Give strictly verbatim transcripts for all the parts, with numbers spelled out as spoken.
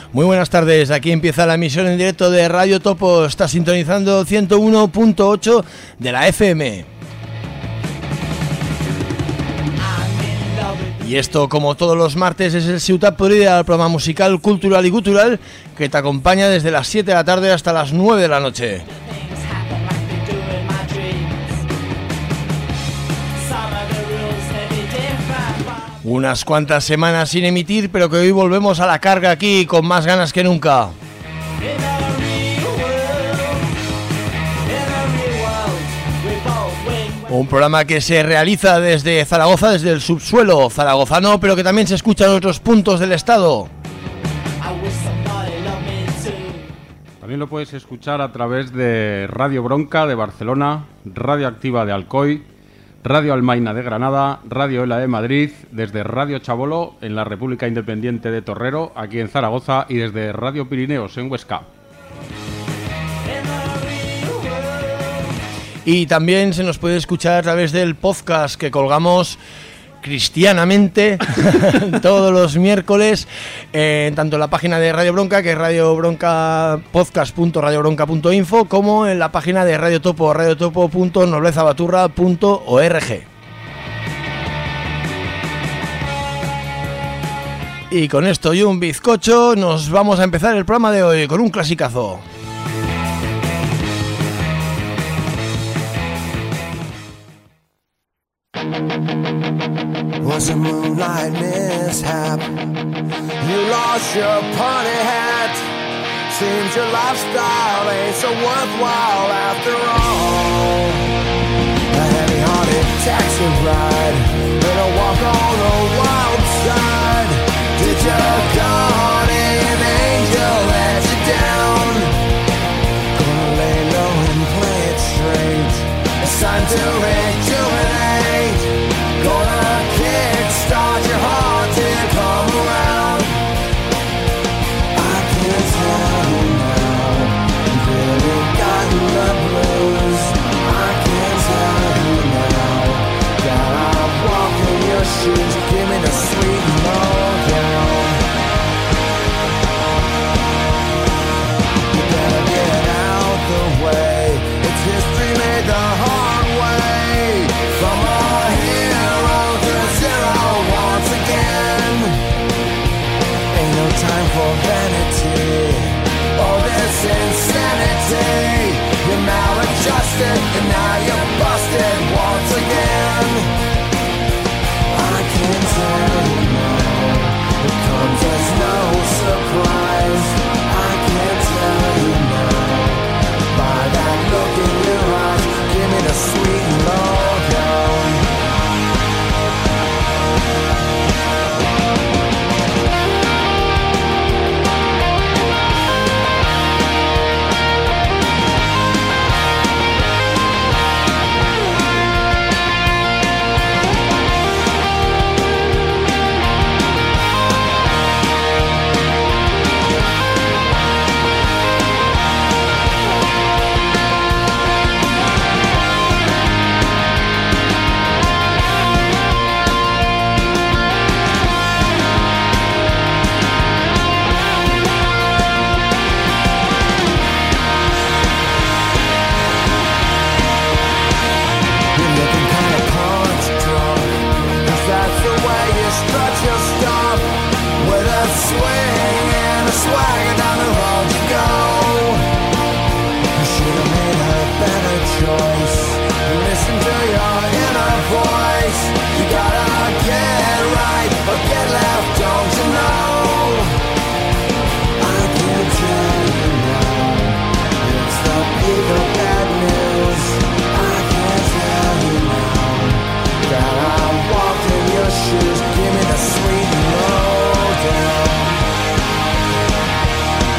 Muy buenas tardes, aquí empieza la emisión en directo de Radio Topo. Está sintonizando ciento uno punto ocho de la F M. Y esto, como todos los martes, es el Ciutat Podrida, el programa musical, cultural y gutural que te acompaña desde las siete de la tarde hasta las nueve de la noche. Unas cuantas semanas sin emitir, pero que hoy volvemos a la carga aquí con más ganas que nunca. Un programa que se realiza desde Zaragoza, desde el subsuelo zaragozano, pero que también se escucha en otros puntos del estado. También lo puedes escuchar a través de Radio Bronca de Barcelona, Radio Activa de Alcoy, Radio Almaina de Granada, Radio Ela de Madrid, desde Radio Chabolo en la República Independiente de Torrero, aquí en Zaragoza, y desde Radio Pirineos en Huesca. Y también se nos puede escuchar a través del podcast que colgamos cristianamente todos los miércoles, eh, tanto en la página de Radio Bronca, que es radio bronca podcast punto radio bronca punto info, como en la página de Radio Topo, radiotopo punto noblezabaturra punto org. Y con esto y un bizcocho nos vamos a empezar el programa de hoy con un clasicazo. Was a moonlight mishap. You lost your party hat. Seems your lifestyle ain't so worthwhile after all. A heavy-hearted taxi ride and a walk on the wild side. Did your guardian angel let you down? Gonna lay low and play it straight. It's time to rejuvenate. Gonna kickstart your heart to come around. I can't tell you now, you've really gotten the blues. I can't tell you now, that I'm walking your shoes. Give me the sweet lowdown. You better get out the way. It's history made the hard way. From a time for vanity, all this insanity. You're maladjusted and now you're busted once again. I can tell you now, it comes as no surprise. I can't tell you now, by that look in your eyes. Give me the sweet lowdown. Swagger down the road you go. You should have made a better choice. Listen to your inner voice. You gotta get right or get left, don't you know? I can't tell you now, it's the people bad news. I can't tell you now, that I'm walking your shoes. Give me the sweet lowdown.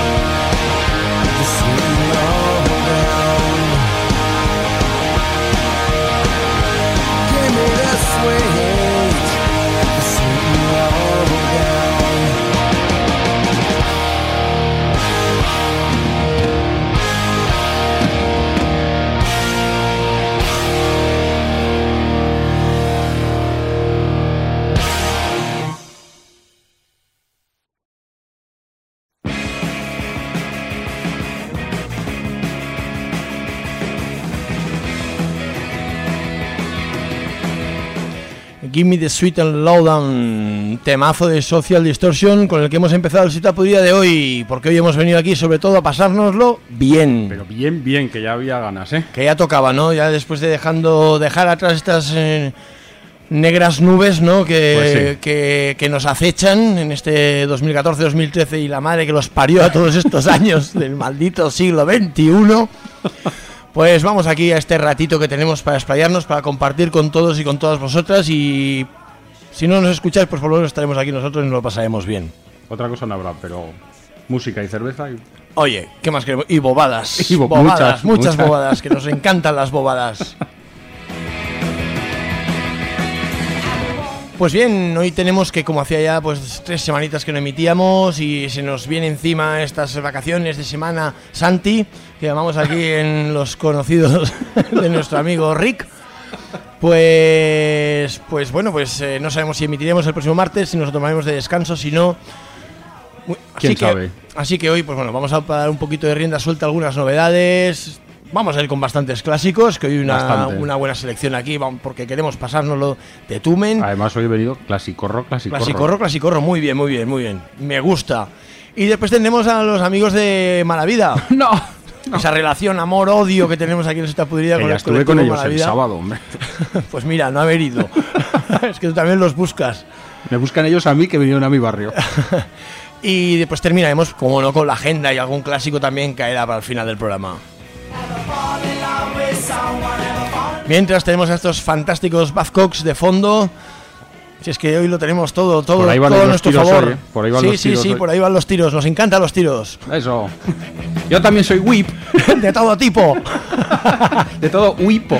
Give Me the Sweet and Lowdown, temazo de Social Distortion con el que hemos empezado el Cita Podrida de hoy, porque hoy hemos venido aquí sobre todo a pasárnoslo bien. Pero bien, bien, que ya había ganas, ¿eh? Que ya tocaba, ¿no? Ya después de dejando dejar atrás estas eh, negras nubes, ¿no? Que, Pues sí. que, que nos acechan en este dos mil catorce dos mil trece y la madre que los parió a todos estos años del maldito siglo veintiuno. Pues vamos aquí a este ratito que tenemos para explayarnos, para compartir con todos y con todas vosotras, y si no nos escucháis, pues por lo menos estaremos aquí nosotros y nos lo pasaremos bien. Otra cosa no habrá, pero música y cerveza y... Oye, ¿qué más queremos? Y bobadas. Y bo- bobadas, muchas, muchas muchas. bobadas, que nos encantan las bobadas. Pues bien, hoy tenemos que, como hacía ya pues tres semanitas que no emitíamos y se nos viene encima estas vacaciones de Semana Santi, que llamamos aquí en los conocidos de nuestro amigo Rick, pues pues bueno, pues eh, no sabemos si emitiremos el próximo martes, si nos lo tomaremos de descanso, si no... ¿Quién Así que, sabe? así que hoy, pues bueno, vamos a dar un poquito de rienda suelta a algunas novedades. Vamos a ir con bastantes clásicos, que hoy una, Bastante. una buena selección aquí, vamos, porque queremos pasárnoslo de tumen. Además hoy he venido clásico-rock, clásico-rock. Clasicorro, clasicorro, muy bien, muy bien, muy bien. Me gusta. Y después tendremos a los amigos de Malavida. No, Esa relación amor-odio que tenemos aquí en esta pudrida que con ya el estuve con colectivo ellos el Malavida. sábado, hombre. Pues mira, no haber ido. Es que tú también los buscas. Me buscan ellos a mí que vinieron a mi barrio. Y después terminaremos, como no, con la agenda y algún clásico también caerá para el final del programa. Mientras tenemos a estos fantásticos Buzzcocks de fondo. Si es que hoy lo tenemos todo, todo, Por ahí van todo a los nuestro tiros favor. hoy, ¿eh? Por ahí van sí, los sí, tiros sí, hoy. por ahí van los tiros. Nos encantan los tiros. Eso. Yo también soy whip. De todo tipo. De todo whipo.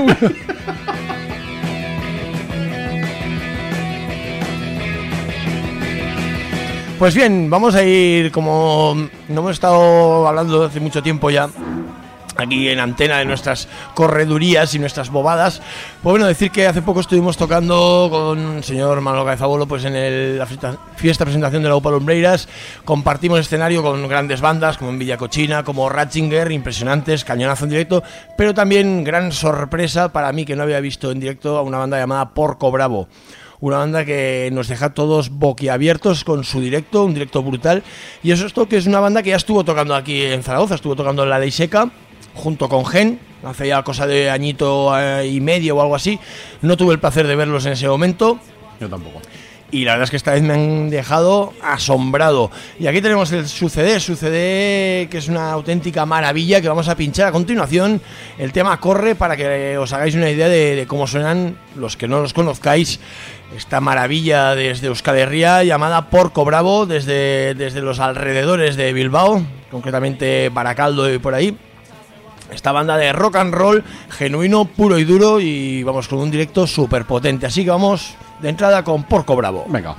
Pues bien, vamos a ir, como no hemos estado hablando hace mucho tiempo ya, aquí en antena, de nuestras corredurías y nuestras bobadas. Pues bueno, decir que hace poco estuvimos tocando con el señor Manolo Cabezabolo pues en el, la fiesta, fiesta presentación de la UPA Lumbreiras. Compartimos escenario con grandes bandas como en Villa Cochina, como Ratzinger, impresionantes, cañonazo en directo, pero también gran sorpresa para mí, que no había visto en directo, a una banda llamada Porco Bravo. Una banda que nos deja todos boquiabiertos con su directo, un directo brutal. Y eso es todo, que es una banda que ya estuvo tocando aquí en Zaragoza, estuvo tocando en La Ley Seca, junto con Gen, hace ya cosa de añito eh, y medio o algo así. No tuve el placer de verlos en ese momento. Yo tampoco. Y la verdad es que esta vez me han dejado asombrado. Y aquí tenemos el Suceder, Suceder, que es una auténtica maravilla, que vamos a pinchar a continuación. El tema Corre, para que os hagáis una idea de, de cómo suenan, los que no los conozcáis, esta maravilla desde Euskal Herria, llamada Porco Bravo, desde, desde los alrededores de Bilbao, concretamente Baracaldo y por ahí. Esta banda de rock and roll genuino, puro y duro, y vamos con un directo súper potente. Así que vamos de entrada con Porco Bravo. Venga.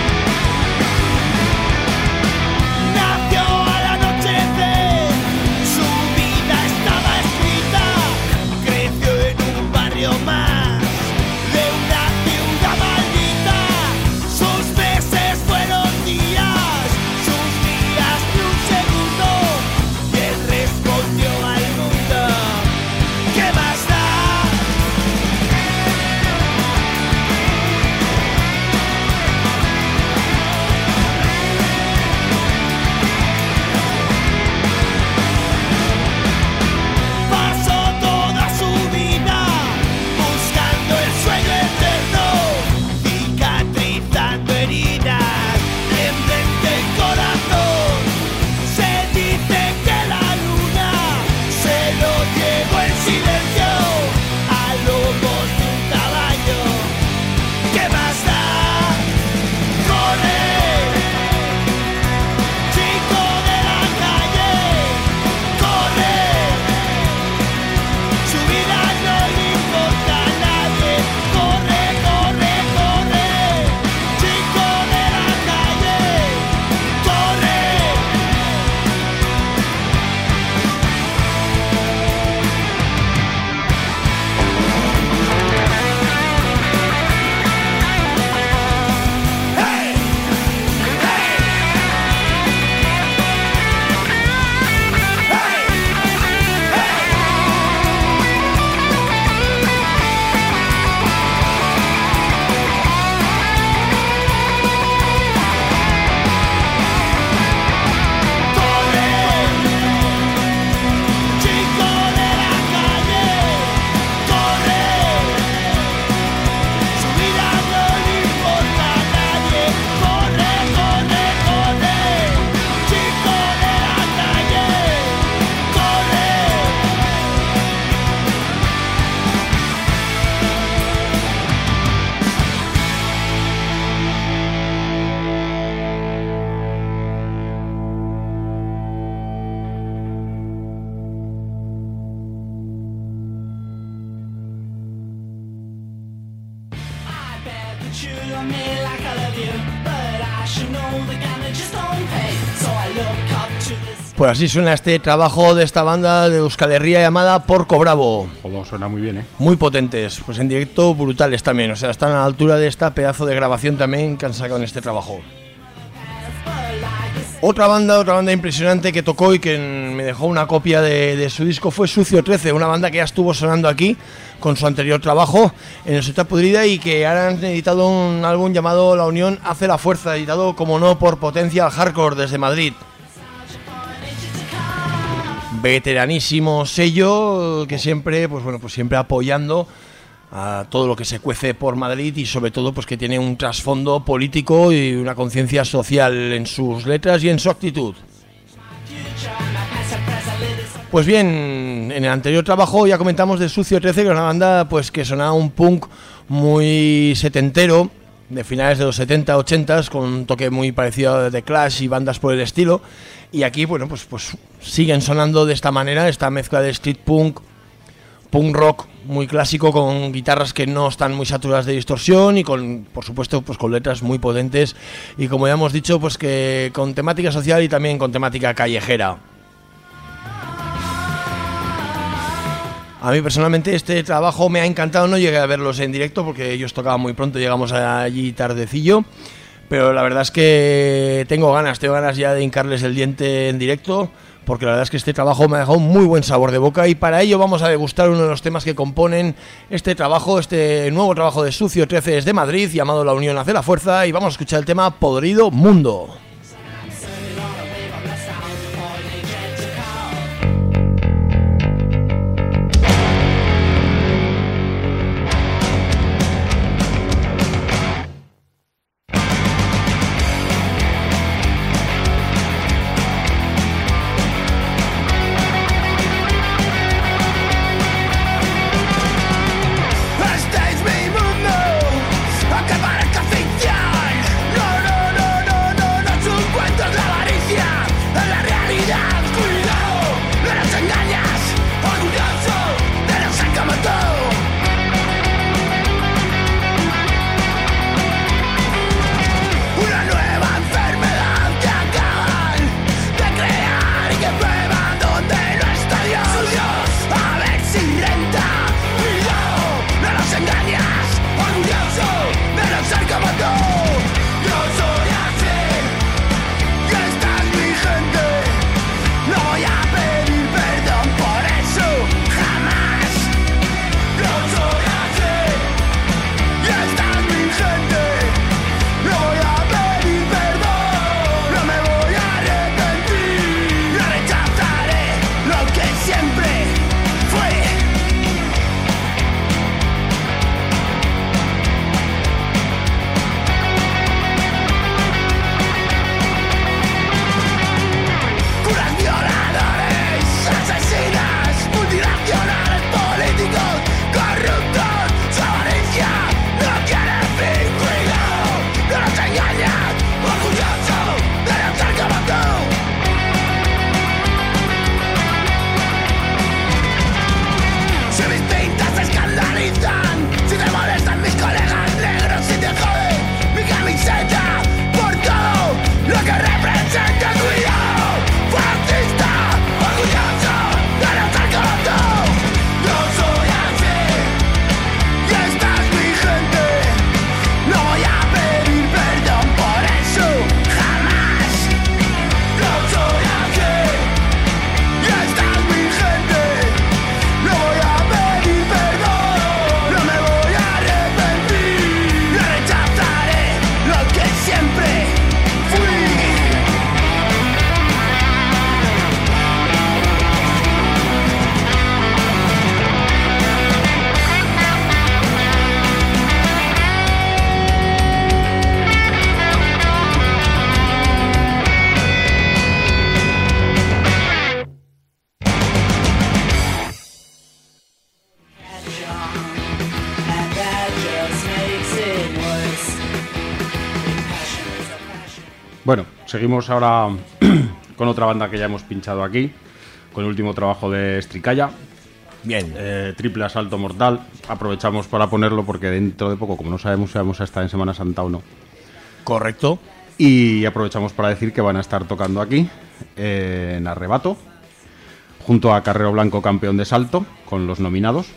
Nació al anochecer Pues así suena este trabajo de esta banda de Euskal Herria llamada Porco Bravo. Joder, suena muy bien, ¿eh? Muy potentes, pues en directo brutales también, o sea, están a la altura de esta pedazo de grabación también que han sacado en este trabajo. Otra banda, otra banda impresionante que tocó y que me dejó una copia de, de su disco fue Sucio trece, una banda que ya estuvo sonando aquí con su anterior trabajo en Sociedad Podrida y que ahora han editado un álbum llamado La Unión Hace la Fuerza, editado como no por Potencial Hardcore desde Madrid. Veteranísimo sello que siempre, pues bueno, pues siempre apoyando a todo lo que se cuece por Madrid y sobre todo pues que tiene un trasfondo político y una conciencia social en sus letras y en su actitud. Pues bien, en el anterior trabajo ya comentamos de Sucio trece, que era una banda pues que sonaba un punk muy setentero, de finales de los setenta, ochenta, con un toque muy parecido a The Clash y bandas por el estilo. Y aquí, bueno, pues, pues siguen sonando de esta manera, esta mezcla de street punk, punk rock muy clásico, con guitarras que no están muy saturadas de distorsión y con, por supuesto, pues con letras muy potentes y, como ya hemos dicho, pues que con temática social y también con temática callejera. A mí personalmente este trabajo me ha encantado, no llegué a verlos en directo porque ellos tocaban muy pronto, llegamos allí tardecillo, pero la verdad es que tengo ganas, tengo ganas ya de hincarles el diente en directo, porque la verdad es que este trabajo me ha dejado un muy buen sabor de boca y para ello vamos a degustar uno de los temas que componen este trabajo, este nuevo trabajo de Sucio trece desde Madrid, llamado La Unión Hace la Fuerza, y vamos a escuchar el tema Podrido Mundo. Bueno, seguimos ahora con otra banda que ya hemos pinchado aquí, con el último trabajo de Stricaya, Bien. Eh, triple asalto mortal. Aprovechamos para ponerlo porque dentro de poco, como no sabemos si vamos a estar en Semana Santa o no. Correcto. Y aprovechamos para decir que van a estar tocando aquí, eh, en Arrebato, junto a Carrero Blanco, campeón de salto, con los nominados.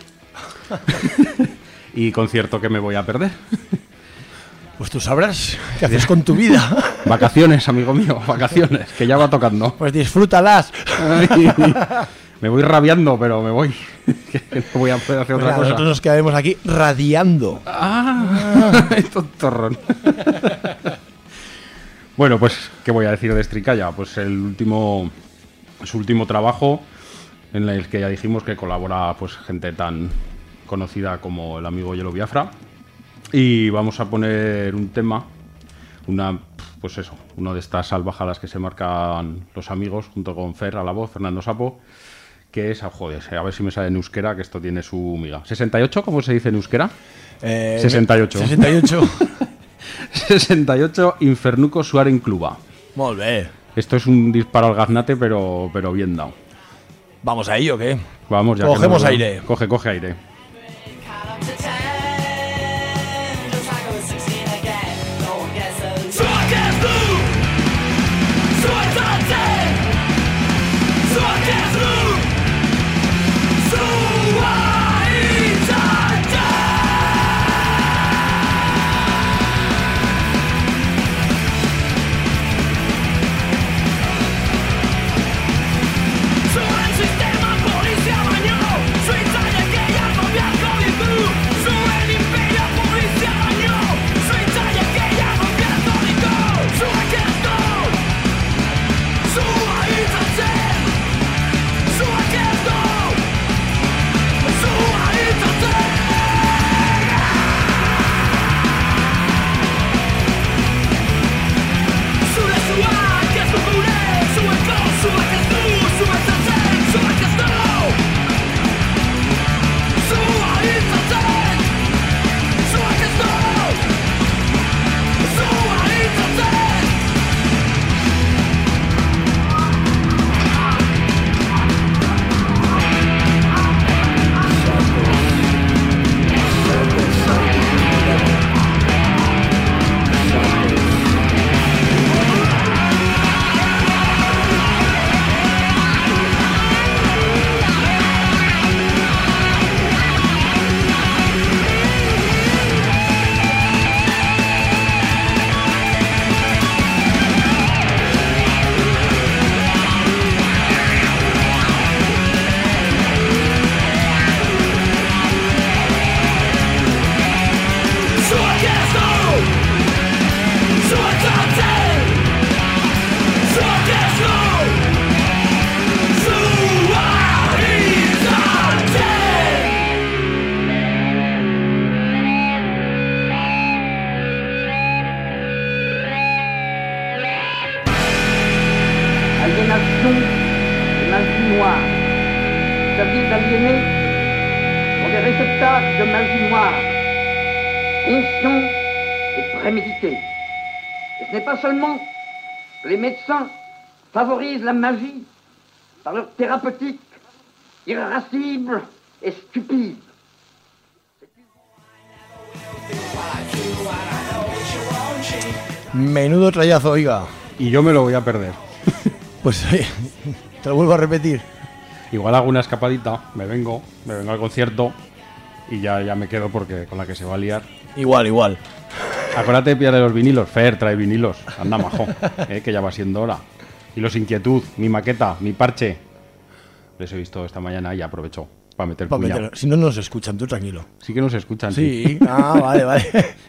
Y concierto que me voy a perder. Pues tú sabrás qué haces con tu vida. Vacaciones, amigo mío, vacaciones, que ya va tocando. Pues disfrútalas. Ay, me voy rabiando, pero me voy. Que no voy a poder hacer Pues otra nada, cosa. nosotros nos quedaremos aquí radiando. Ah, tontorrón. Bueno, pues, ¿qué voy a decir de Stricaya? Pues el último, su último trabajo, en el que ya dijimos que colabora pues gente tan conocida como el amigo Yelo Biafra. Y vamos a poner un tema, una, pues eso, una de estas salvajadas que se marcan los amigos, junto con Fer a la voz, Fernando Sapo, que es, joder, a ver si me sale en euskera, que esto tiene su miga. ¿sesenta y ocho? ¿Cómo se dice en euskera? Eh, sesenta y ocho. sesenta y ocho. sesenta y ocho, Infernuco Suaren Cluba. Molt bé. Esto es un disparo al gaznate, pero, pero bien dado. ¿Vamos a ello o qué? Vamos, ya que Cogemos no- aire. Coge, coge aire. Zuen sistema polizia baino, Suitzaiek gehiago beharko ditu. Zuen imperio polizia baino, Suitzaiek gehiago beharko ditu. Zuek ez du, zua hitzatzen. Zuek ez du, zua hitzatzen. Zure zuak ez du gure, zueko zuak ez du, zuek zatzen, zuek ez du. Zua hitzatzen, zuek ez du, zua hitzatzen. Zuek ez du, zuek zatzen, zuek ez du, zua hitzatzen. Aliénation et magie noire. C'est-à-dire d'aliéner sont des réceptacles de magie noire, conscients et prémédités. Et ce n'est pas seulement que les médecins favorisent la magie par leur thérapeutique irascible et stupide. Menudo trayazo, oiga. Y yo me lo voy a perder. Pues oye, te lo vuelvo a repetir. Igual hago una escapadita, me vengo, me vengo al concierto y ya, ya me quedo porque con la que se va a liar. Igual, igual. Acuérdate de pillarle los vinilos. Fer, trae vinilos. Anda, majo, eh, que ya va siendo hora. Y los Inquietud, mi maqueta, mi parche. Les he visto esta mañana y aprovecho para meter Pa' puñado. meterlo. Si no nos escuchan, tú tranquilo. Sí que nos escuchan. Sí, ah, vale, vale.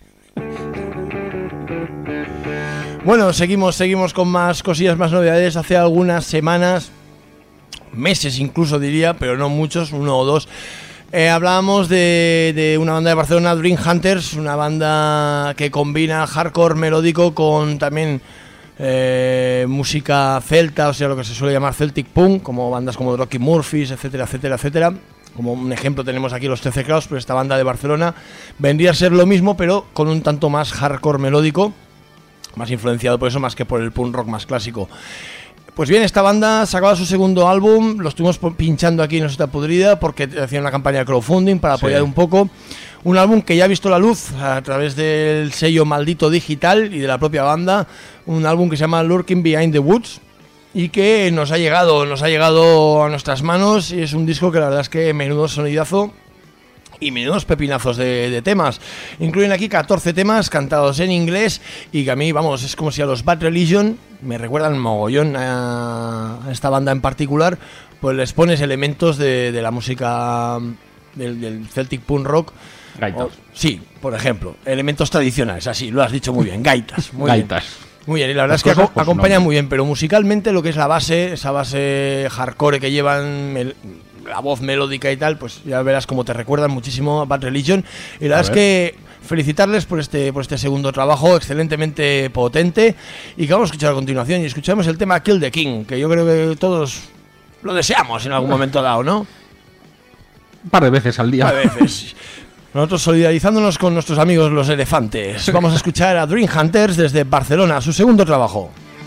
Bueno, seguimos, seguimos con más cosillas, más novedades. Hace algunas semanas, meses incluso diría, pero no muchos, uno o dos, eh, hablábamos de, de una banda de Barcelona, Dream Hunters, una banda que combina hardcore melódico con también eh, música celta, o sea, lo que se suele llamar Celtic Punk, como bandas como Rocky Murphys, etcétera, etcétera, etcétera. Como un ejemplo tenemos aquí los trece Kraus, pero esta banda de Barcelona vendría a ser lo mismo, pero con un tanto más hardcore melódico, más influenciado por eso, más que por el punk rock más clásico. Pues bien, esta banda sacaba su segundo álbum, lo estuvimos pinchando aquí en Nuestra Pudrida porque hacía una campaña de crowdfunding para apoyar sí. un poco. Un álbum que ya ha visto la luz a través del sello Maldito Digital y de la propia banda. Un álbum que se llama Lurking Behind the Woods y que nos ha llegado, nos ha llegado a nuestras manos y es un disco que la verdad es que menudo sonidazo y menudos pepinazos de, de temas. Incluyen aquí catorce temas cantados en inglés y que a mí, vamos, es como si a los Bad Religion, me recuerdan mogollón a esta banda en particular, pues les pones elementos de, de la música del, del Celtic Punk Rock. Gaitas. O, sí, por ejemplo, elementos tradicionales, así, lo has dicho muy bien, gaitas. Muy Gaitas. Bien. Muy bien, y la verdad Las es que aco- acompaña muy bien, pero musicalmente lo que es la base, esa base hardcore que llevan... El, la voz melódica y tal, pues ya verás cómo te recuerdan muchísimo a Bad Religion. Y la verdad es que felicitarles por este, por este segundo trabajo excelentemente potente y que vamos a escuchar a continuación. Y escuchamos el tema Kill the King, que yo creo que todos lo deseamos en algún momento dado, ¿no? Un par de veces al día. A veces. Nosotros solidarizándonos con nuestros amigos los elefantes. Vamos a escuchar a Dream Hunters desde Barcelona, su segundo trabajo.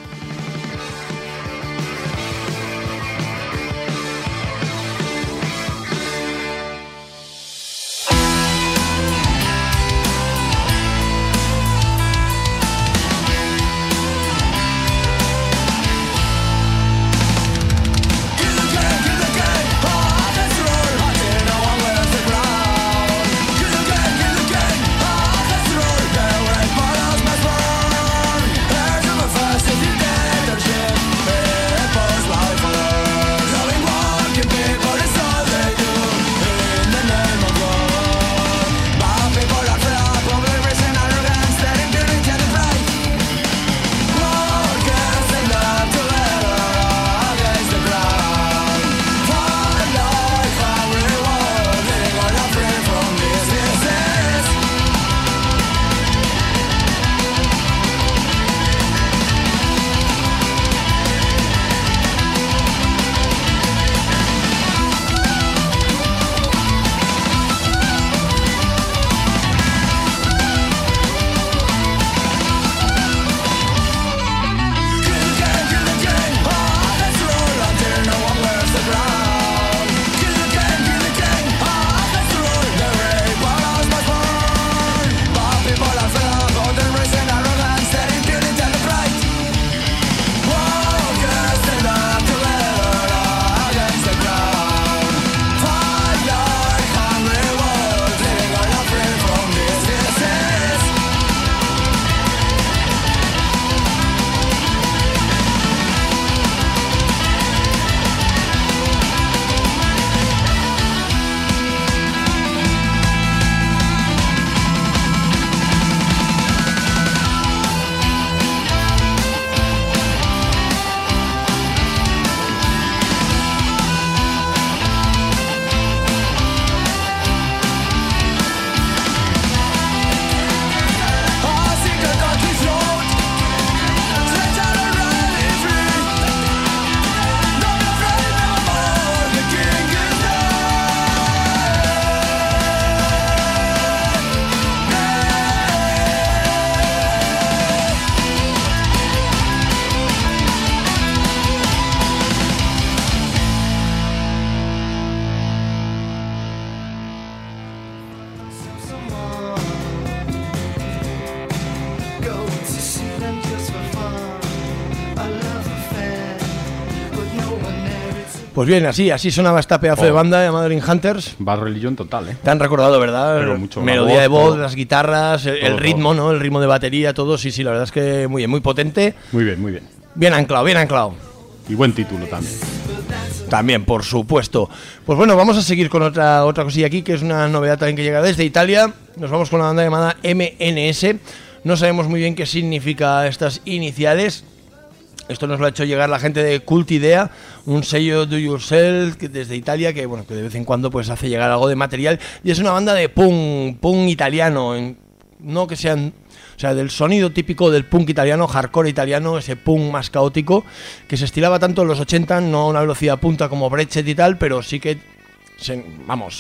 Pues bien, así, así sonaba esta pedazo oh. de banda llamada Dream Hunters. Bad Religion total, ¿eh? Te han recordado, ¿verdad? Pero mucho melodía voz, de voz, todo, las guitarras, el, todo, el ritmo, todo. ¿no? El ritmo de batería, todo. Sí, sí, la verdad es que muy bien, muy potente. Muy bien, muy bien. Bien anclado, bien anclado. Y buen título también. También, por supuesto. Pues bueno, vamos a seguir con otra, otra cosilla aquí, que es una novedad también que llega desde Italia. Nos vamos con una banda llamada M N S. No sabemos muy bien qué significa estas iniciales. Esto nos lo ha hecho llegar la gente de Cult Idea, un sello do yourself desde Italia que bueno que de vez en cuando pues hace llegar algo de material y es una banda de punk, punk italiano, no que sean, o sea, del sonido típico del punk italiano, hardcore italiano, ese punk más caótico que se estilaba tanto en los ochenta, no a una velocidad punta como Brechet y tal, pero sí que se, vamos,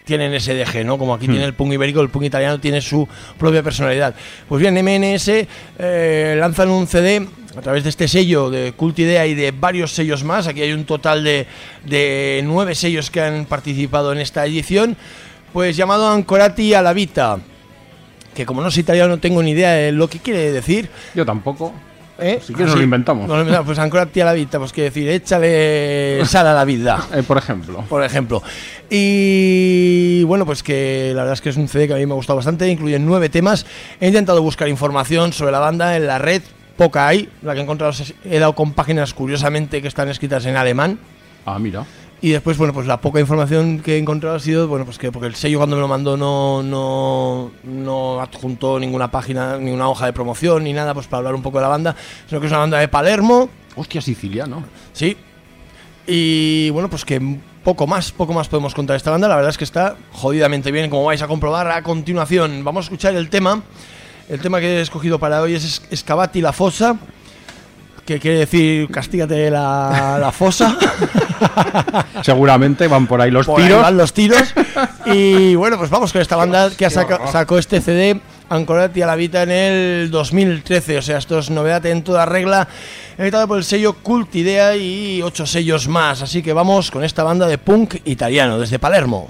tienen ese deje, ¿no? Como aquí hmm. tiene el punk ibérico, el punk italiano tiene su propia personalidad. Pues bien, M N S eh, lanzan un C D a través de este sello de Cult Idea y de varios sellos más. Aquí hay un total de, de nueve sellos que han participado en esta edición, pues llamado Ancorati alla Vita, que como no soy italiano no tengo ni idea de lo que quiere decir. Yo tampoco. ¿Eh? Si quieres, ah, sí. nos lo inventamos. Nos lo inventamos. Pues Ancorati alla Vita, pues quiere decir, échale sal a la vida. eh, por ejemplo. Por ejemplo. Y bueno, pues que la verdad es que es un C D que a mí me ha gustado bastante. Incluye nueve temas. He intentado buscar información sobre la banda en la red. Poca hay. La que he encontrado he dado con páginas, curiosamente, que están escritas en alemán. Ah, mira. Y después, bueno, pues la poca información que he encontrado ha sido, bueno, pues que porque el sello cuando me lo mandó no, no, no adjuntó ninguna página, ni una hoja de promoción, ni nada, pues para hablar un poco de la banda, sino que es una banda de Palermo. Hostia, siciliano. Sí. Y bueno, pues que poco más, poco más podemos contar de esta banda. La verdad es que está jodidamente bien, como vais a comprobar a continuación. Vamos a escuchar el tema. El tema que he escogido para hoy es Scavati la fossa, que quiere decir castígate la, la fosa. Seguramente van por ahí los por tiros. Ahí van los tiros. Y bueno, pues vamos con esta banda que ha saca, sacó este C D, Ancorati alla Vita, en el dos mil trece. O sea, esto es novedad en toda regla. Editado por el sello Cult Idea y ocho sellos más. Así que vamos con esta banda de punk italiano desde Palermo.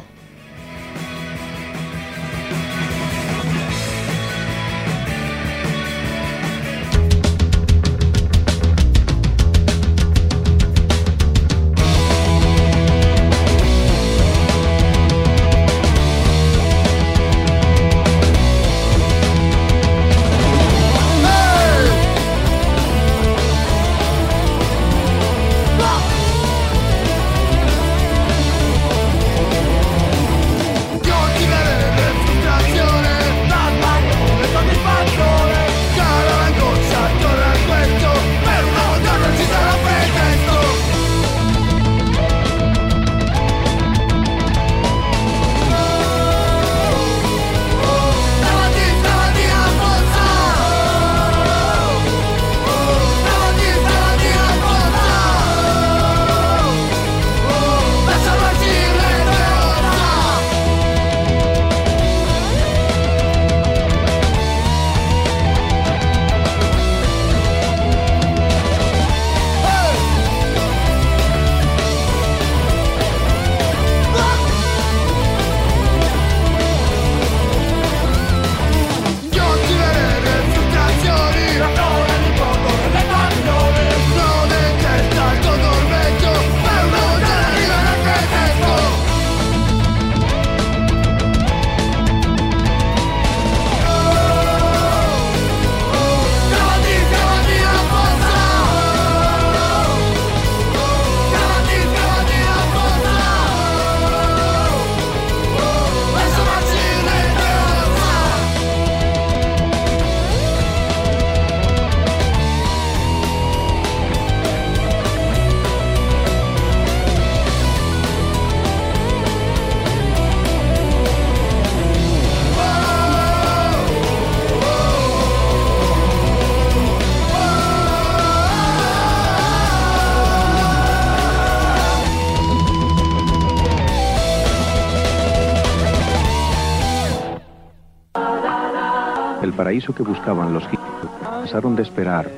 El paraíso que buscaban los gitanos pasaron de esperar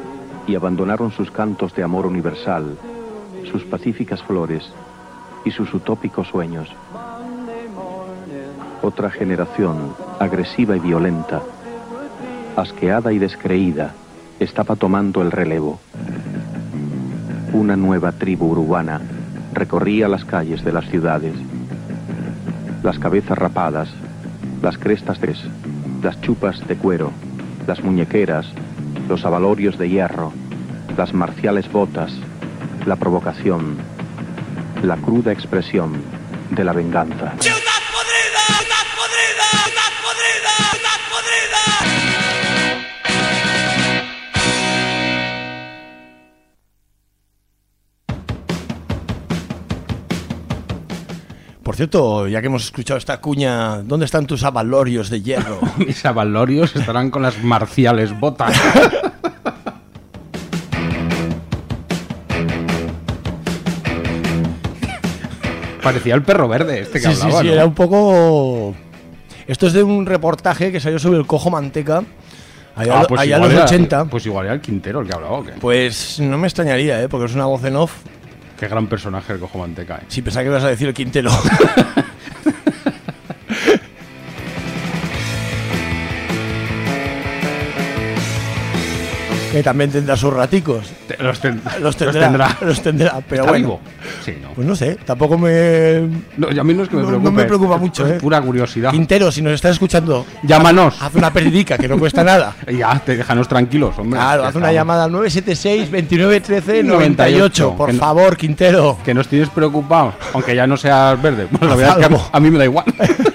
y abandonaron sus cantos de amor universal, sus pacíficas flores y sus utópicos sueños. Otra generación, agresiva y violenta, asqueada y descreída, estaba tomando el relevo. Una nueva tribu urbana recorría las calles de las ciudades. Las cabezas rapadas, las crestas de... las chupas de cuero, las muñequeras, los abalorios de hierro, las marciales botas, la provocación, la cruda expresión de la venganza. ¡Ciudad podrida! ¡Ciudad podrida! ¡Ciudad podrida! ¡Ciudad podrida! Por cierto, ya que hemos escuchado esta cuña, ¿dónde están tus abalorios de hierro? Mis abalorios estarán con las marciales botas. Parecía el perro verde este que sí, hablaba, sí, sí, ¿no? era un poco... Esto es de un reportaje que salió sobre el cojo manteca allá, Ah, pues allá en igual los era- ochenta. Pues igual era el Quintero el que hablaba, ¿o qué? Pues no me extrañaría, ¿eh? Porque es una voz en off. Qué gran personaje el cojo manteca, ¿eh? Sí, pensaba que ibas a decir el Quintero. Que también tendrá sus raticos. Te- Los, ten- Los tendrá, los tendrá, pero ¿Está bueno. vivo? Sí, ¿no? Pues no sé, tampoco me... No, y a mí no es que me no- preocupe. no me preocupa mucho, es ¿eh? pura curiosidad. Quintero, si nos estás escuchando, Llámanos. haz una perdidica que no cuesta nada. Ya, te déjanos tranquilos, hombre. Claro, Que haz una estamos- llamada al nueve siete seis, veintinueve trece, noventa y ocho. Por Que no- favor, Quintero. Que nos tienes preocupado, aunque ya no seas verde. Bueno, la verdad es que a mí- algo. a mí me da igual.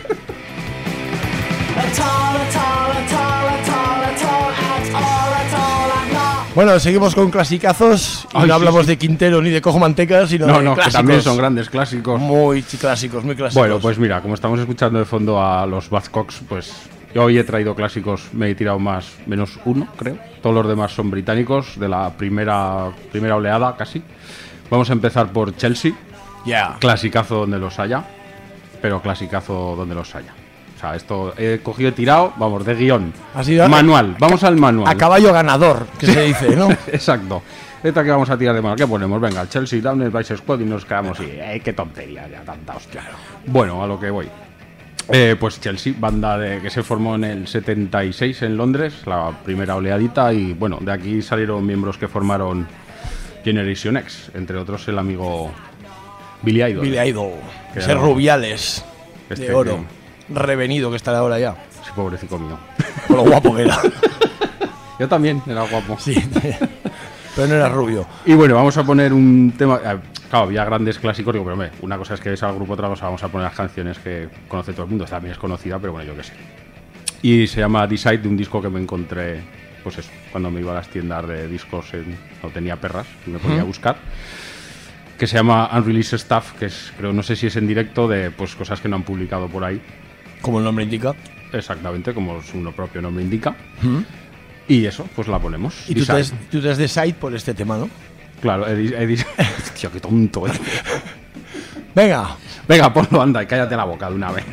Bueno, seguimos con clasicazos y Ay, no sí, hablamos sí. de Quintero ni de Cojo Manteca, sino No, de no, que clásicos. también son grandes clásicos. Muy ch- clásicos, muy clásicos. Bueno, pues mira, como estamos escuchando de fondo a los Buzzcocks, pues yo hoy he traído clásicos, me he tirado más, menos uno, creo. Todos los demás son británicos, de la primera, primera oleada casi. Vamos a empezar por Chelsea, Ya. clasicazo donde los haya, pero clasicazo donde los haya. O sea, esto he cogido y tirado, vamos, de guión. Ha sido- manual, vamos al manual. A caballo ganador, que se dice, ¿no? Exacto. Esta que vamos a tirar de mano. ¿Qué ponemos? Venga, Chelsea, Down el Vice Squad y nos quedamos y ¡eh, qué tontería! Ya tanta hostia. Bueno, a lo que voy. Eh, pues Chelsea, banda de, que se formó en el setenta y seis en Londres, la primera oleadita, y bueno, de aquí salieron miembros que formaron Generation X, entre otros el amigo Billy Idol. Billy Idol. Que Ese no. Rubiales Este de oro. Revenido que estará ahora ya. Sí, pobrecito mío. Por lo guapo que era. Yo también, era guapo. Sí. Pero no era rubio. Y bueno, vamos a poner un tema. eh, Claro, había grandes clásicos, digo, pero hombre, una cosa es que es al grupo, otra cosa vamos a poner las canciones que conoce todo el mundo. Esta también es conocida, pero bueno, yo qué sé. Y se llama Decide, de un disco que me encontré, pues eso, cuando me iba a las tiendas de discos, en, no tenía perras, y me ponía a buscar. Que se llama Unreleased Stuff, que es, creo, no sé si es en directo, de pues cosas que no han publicado por ahí. Como el nombre indica. Exactamente, como su propio nombre indica. Y eso, pues la ponemos. Y tú te, Decide. has, tú te has de side por este tema, ¿no? Claro, he, di- he dicho. Tío, qué tonto, eh. Venga. Venga, ponlo, anda y cállate la boca de una vez.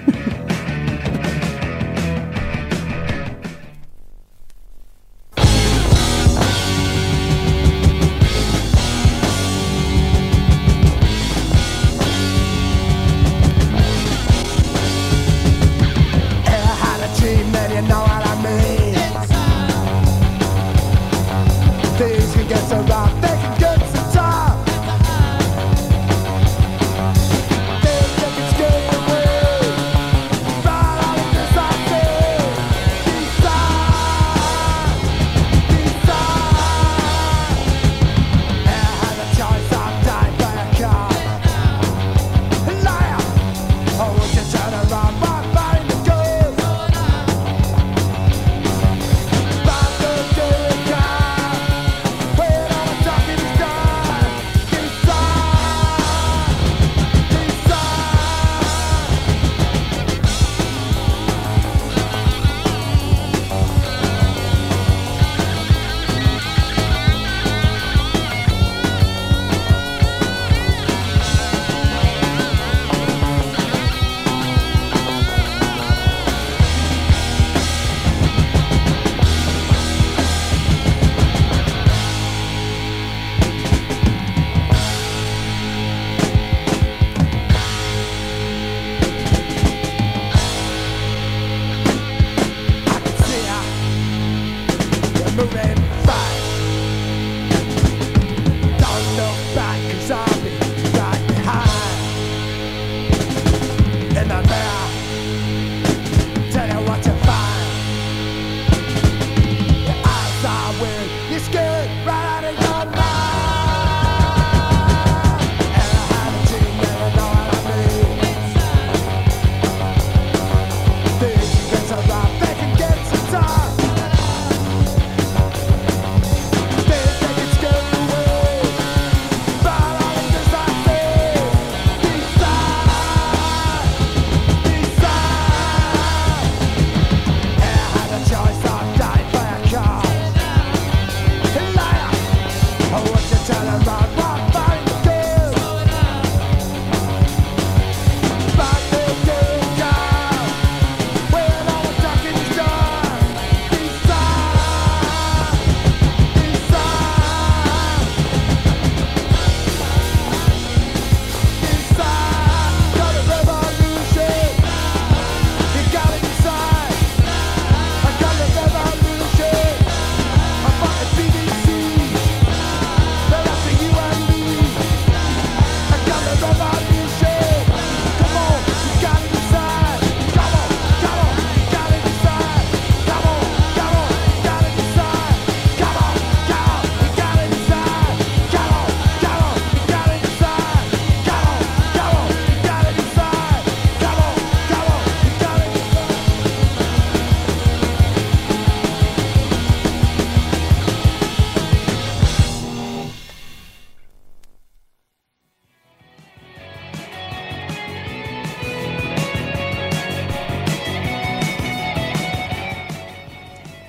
Ever had a dream, then you know what I mean. Things can get so rough, they can get so tough. Things that can scare away.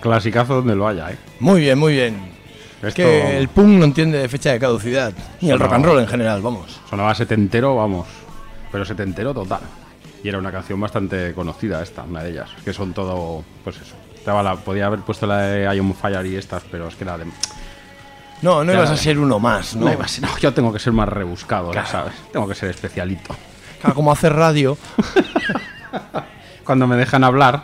Clasicazo donde lo haya, ¿eh? Muy bien, muy bien. Es Esto- que el punk no entiende de fecha de caducidad. Ni el Sonaba- rock and roll en general, vamos. Sonaba setentero, vamos. Pero setentero total. Y era una canción bastante conocida esta, una de ellas. Que son todo, pues eso. Estaba la, podía haber puesto la de I Am Fire y estas, pero es que la de... No, no Ya, ibas a ser uno más, ¿no? No, iba a ser- no, yo tengo que ser más rebuscado, ya ¿sabes? Tengo que ser especialito. Claro, como hacer radio. Cuando me dejan hablar...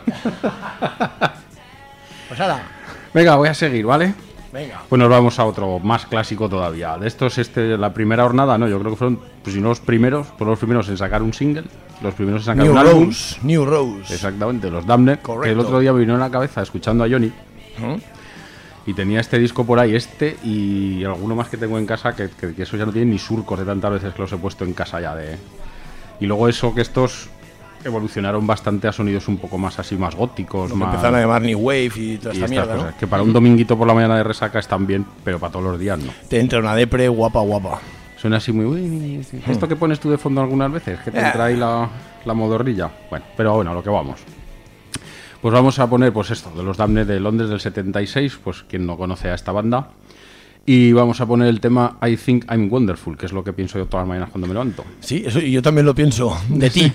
Pues ahora, Venga, voy a seguir, ¿vale? venga. Pues nos vamos a otro más clásico todavía. De estos, este, la primera jornada, no, yo creo que fueron, pues si no los primeros, fueron los primeros en sacar un single, los primeros en sacar New un álbum. Rose, New Rose. Exactamente, los Damned, que Correcto. el otro día me vino en la cabeza escuchando a Johnny. ¿Mm? Y tenía este disco por ahí, este y alguno más que tengo en casa, que, que, que eso ya no tiene ni surcos de tantas veces que los he puesto en casa ya de... Y luego eso, que estos evolucionaron bastante a sonidos un poco más así, más góticos, Lo que más... empezaron a llamar New Wave y toda y esta estas mierda, cosas, ¿no? que para un dominguito por la mañana de resaca están bien, pero para todos los días no. Te entra una depre guapa, guapa. Suena así muy... "Uy, ¿esto que pones tú de fondo algunas veces? Que te Eh. entra ahí la, la modorrilla". Bueno, pero bueno, a lo que vamos. Pues vamos a poner, pues esto, de los Damned de Londres del setenta y seis, pues quien no conoce a esta banda. Y vamos a poner el tema I Think I'm Wonderful, que es lo que pienso yo todas las mañanas cuando me levanto. Sí, eso y yo también lo pienso. De ti.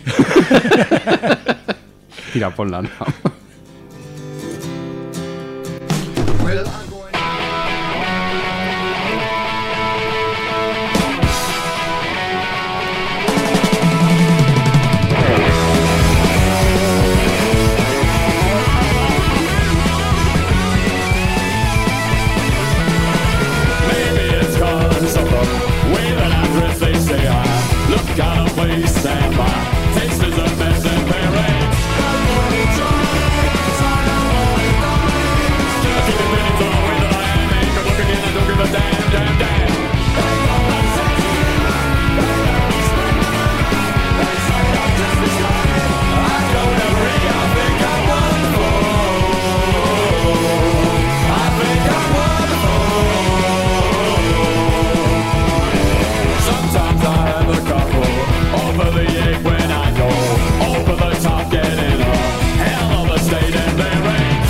Tira, ponla. ¿no? Maybe it's 'cause of the way that I dress. They say I look out of place and my taste is a mess and there ain't. I keep it minutes on the way that I am. Ain't good looking in, I don't give a damn, damn, damn. I don't agree, I think I'm wonderful. I think I'm wonderful. Sometimes I have a couple over the egg when I go over the top, getting a hell of a state, and there ain't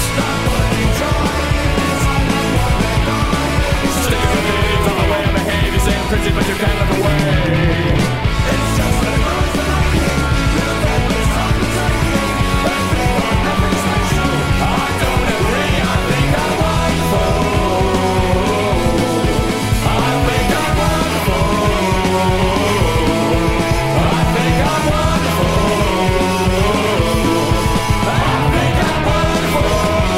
sticking with things on the way I behave. You say I'm crazy, but you can't look away. It's just that it grows that I can't look at this on the table. Nothing special. I don't agree. I think I'm wonderful. I think I'm wonderful. I think I'm wonderful. I think I'm wonderful.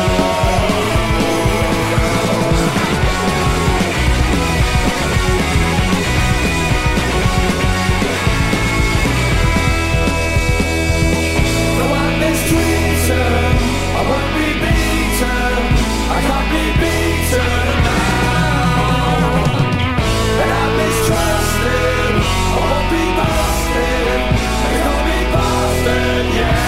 The one is treason. I won't be beaten. I can't be beaten now. And I'm mistrusted. I won't be busted. I can't be busted, yeah.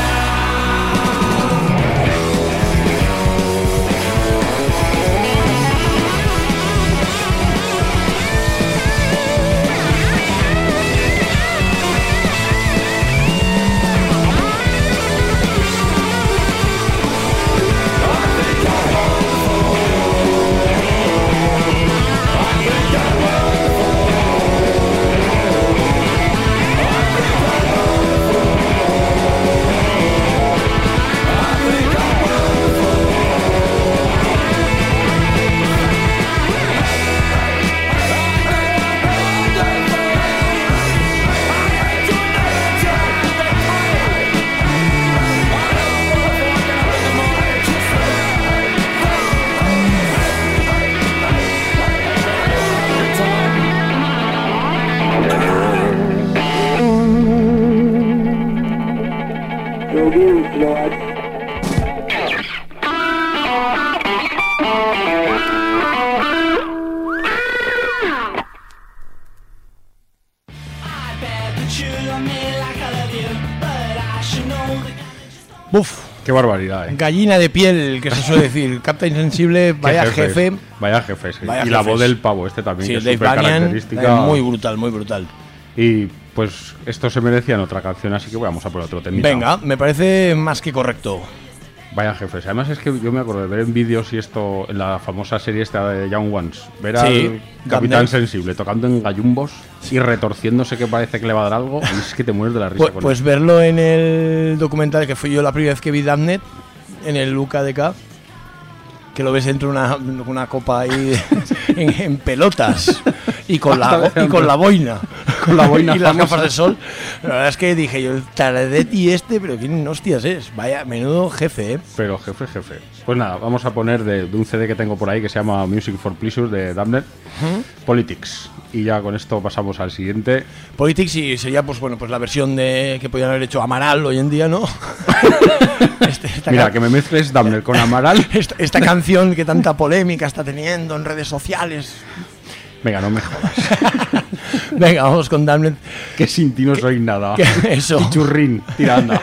Buf, Qué barbaridad, ¿eh? gallina de piel, que se suele decir. Capta Insensible, vaya Qué jefes. jefe. Vaya jefe, sí. Vaya y la jefes. voz del pavo este también, Sí, que el es Dave súper Valiant, característica. eh, muy brutal, muy brutal. Y pues esto se merecía en otra canción, así que vamos a por otro temita. Venga, me parece más que correcto. Vaya jefes. Además es que yo me acuerdo de ver en vídeos y esto, en la famosa serie esta de Young Ones, ver Sí, al Capitán Gandalf. Sensible tocando en gallumbos y retorciéndose que parece que le va a dar algo, y es que te mueres de la risa Pues, con pues eso. verlo en el documental, que fui yo la primera vez que vi Damned, en el U K D K, que lo ves dentro de una, una copa ahí en, en pelotas y con la, y con la boina. Con la boina y las famosa. gafas de sol. La verdad es que dije yo, el Taradetti este, pero quién hostias es. Vaya, menudo jefe, ¿eh? Pero jefe, jefe. Pues nada, vamos a poner de, de un C D que tengo por ahí que se llama Music for Pleasure de Damned, Politics. Y ya con esto pasamos al siguiente. Politics y sería pues bueno pues la versión de que podían haber hecho Amaral hoy en día, ¿no? Este- esta Mira, ca- que me mezcles Damned con Amaral. esta, esta canción que tanta polémica está teniendo en redes sociales. Venga, no me jodas. Venga, vamos con Damned. Que sin ti no soy nada. que- eso. Y churrín, tira, anda.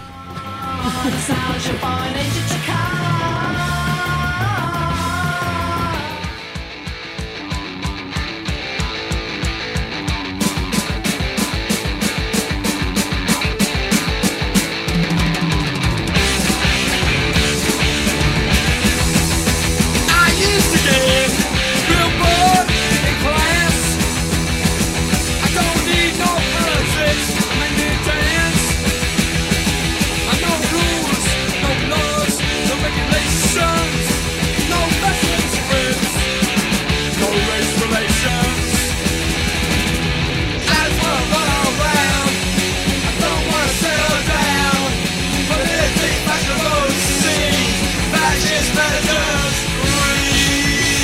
I used to get real bored in class. I don't need no politics, I need dance. I know rules, no laws, no regulations, no lessons friends, no race relations. I just wanna run around, I don't wanna settle down. Politically fashionable, see, fascist managers, read.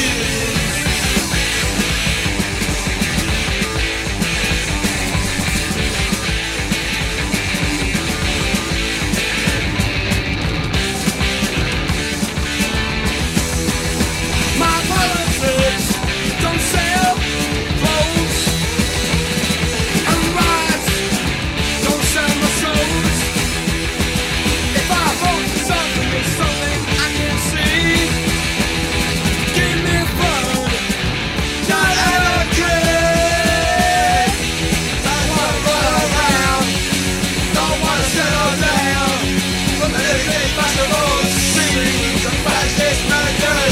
My politics don't sell clothes, and rights don't sell my souls. If I vote for something, it's something I can see. Give me fun, not anarchy. Don't wanna run around, don't wanna settle down. Politically fashionable, see the fascist managers.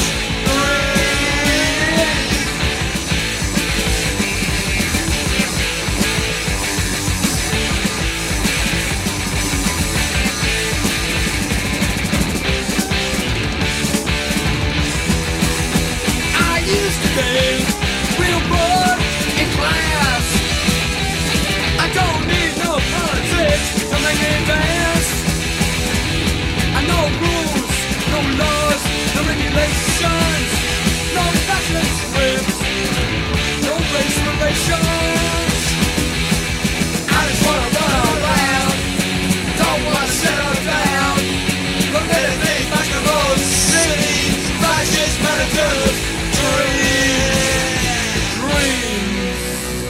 I used to be real bored in class. I don't need no politics to make me dance. I know rules, no laws, no regulations, no fashion scripts, no race relations. I just wanna run around, don't wanna settle down. Politically fashionable cities, fascist managers, dreams, dreams.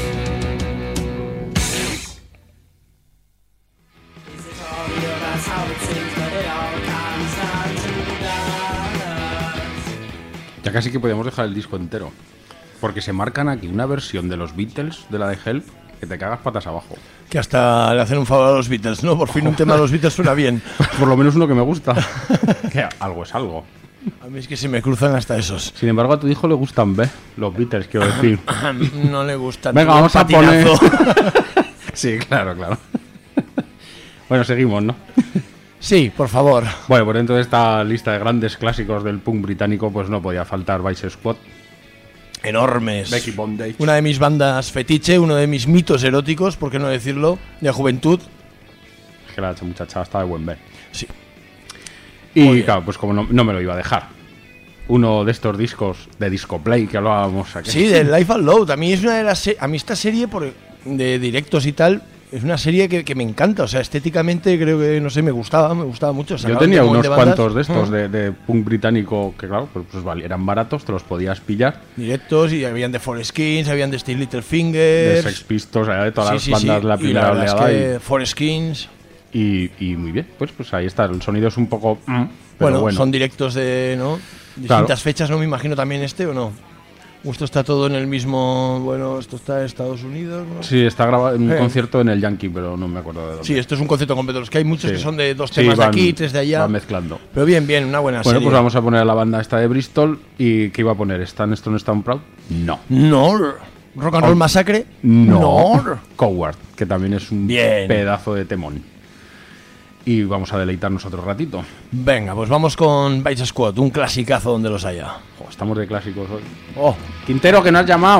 Ya casi que podíamos dejar el disco entero. Porque se marcan aquí una versión de los Beatles, de la de Help, que te cagas patas abajo. Que hasta le hacen un favor a los Beatles, ¿no? Por fin un tema de los Beatles suena bien. Por lo menos uno que me gusta. Que algo es algo. A mí es que se me cruzan hasta esos. Sin embargo, a tu hijo le gustan B, los Beatles, quiero decir. No le gustan. Venga, Tuvo un vamos a poner. patinazo. Sí, claro, claro. Bueno, seguimos, ¿no? Sí, por favor. Bueno, por dentro de esta lista de grandes clásicos del punk británico, pues no podía faltar Vice Squad, Enormes. Becky Bondage. Una de mis bandas fetiche, uno de mis mitos eróticos, por qué no decirlo, de la juventud. Es que la muchacha está de buen ver. Sí. Y Muy bien. claro, pues como no, no me lo iba a dejar. Uno de estos discos de Disco Play que hablábamos aquí. Sí, de Life and Load. A mí es una de las se- a mí esta serie por, de directos y tal es una serie que, que me encanta. O sea, estéticamente creo que no sé, me gustaba, me gustaba mucho. Yo Sacaban tenía un montón unos de bandas. cuantos de estos Mm. de, de punk británico que, claro, pues, pues vale, eran baratos, te los podías pillar. Directos y habían de Foreskins, habían de Steel Little De Fingers. Sex Pistols, había de todas Sí, las sí, bandas sí. la Y primera verdad es oleada. que Foreskins. Y, y, y muy bien, pues, pues ahí está. El sonido es un poco. mm, pero Bueno, bueno, son directos de, ¿no? Distintas Claro. fechas, no me imagino también este o no. ¿O esto está todo en el mismo... Bueno, esto está en Estados Unidos, ¿no? Sí, está grabado en un Eh. concierto en el Yankee, pero no me acuerdo de dónde. Sí, esto es un concepto completo. Es que hay muchos Sí. que son de dos Sí, temas van- de aquí, tres de allá. van mezclando. Pero bien, bien, una buena Bueno, serie. pues vamos a poner a la banda esta de Bristol. ¿Y qué iba a poner? ¿Stan Stone Stone Proud? No. No. Rock and Roll Massacre. No. Coward, que también es un Bien. pedazo de temón. Y vamos a deleitarnos otro ratito. Venga, pues vamos con Vice Squad, un clasicazo donde los haya. Jo, estamos de clásicos hoy. Oh, Quintero, que no has llamado.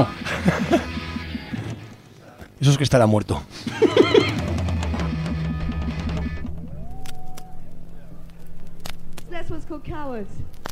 eso es que estará muerto. This one's called Cowards.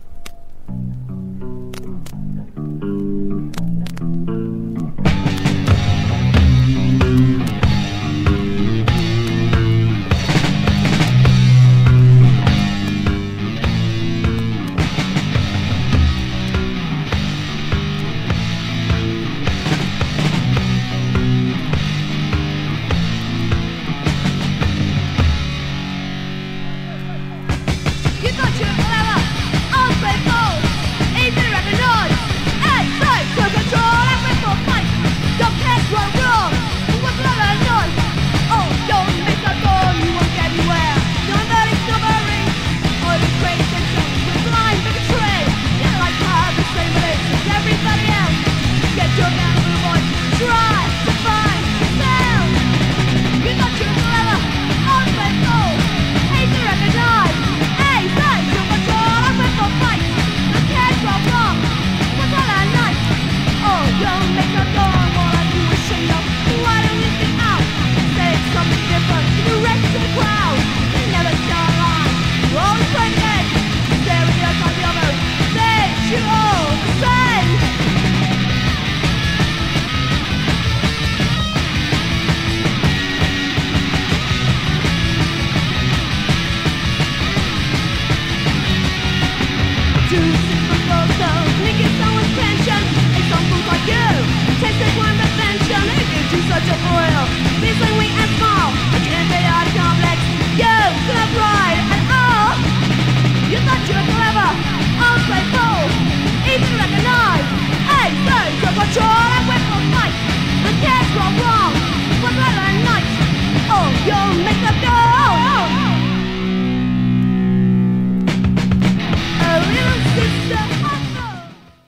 You thought you were clever, unfaithful, easy to recognize. Hey, say, took control and went for a fight. Your past were wrong, but what's clever enough? Oh, don't miss a goal, you won't get anywhere. You're not discovering all the crazy things with blind bigotry. You like to have the same beliefs as everybody else. Get your down to the voice, try to find yourself. You thought you were clever, unfaithful, easy to recognize. Hey, say, took control and went for a fight. The cash were wrong, what's all that night? Oh, don't make a goal, all I do is shake up. Why don't you think out? Say something different to the rest of the crowd. You never tell a lie, you're always playing games. Stereotype the others, they should all the same. Two simple photos, making someone's pension. And some fools like you, tasted one attention. It gives you such a thrill. Feeling weak and small, but you can't be out complex. You could have right at all. You thought you were clever, unfaithful, easy to recognize. Hey, so took control and went for a fight. The cash were wrong, but right at night. Oh, you'll make them go. A little sister hustle.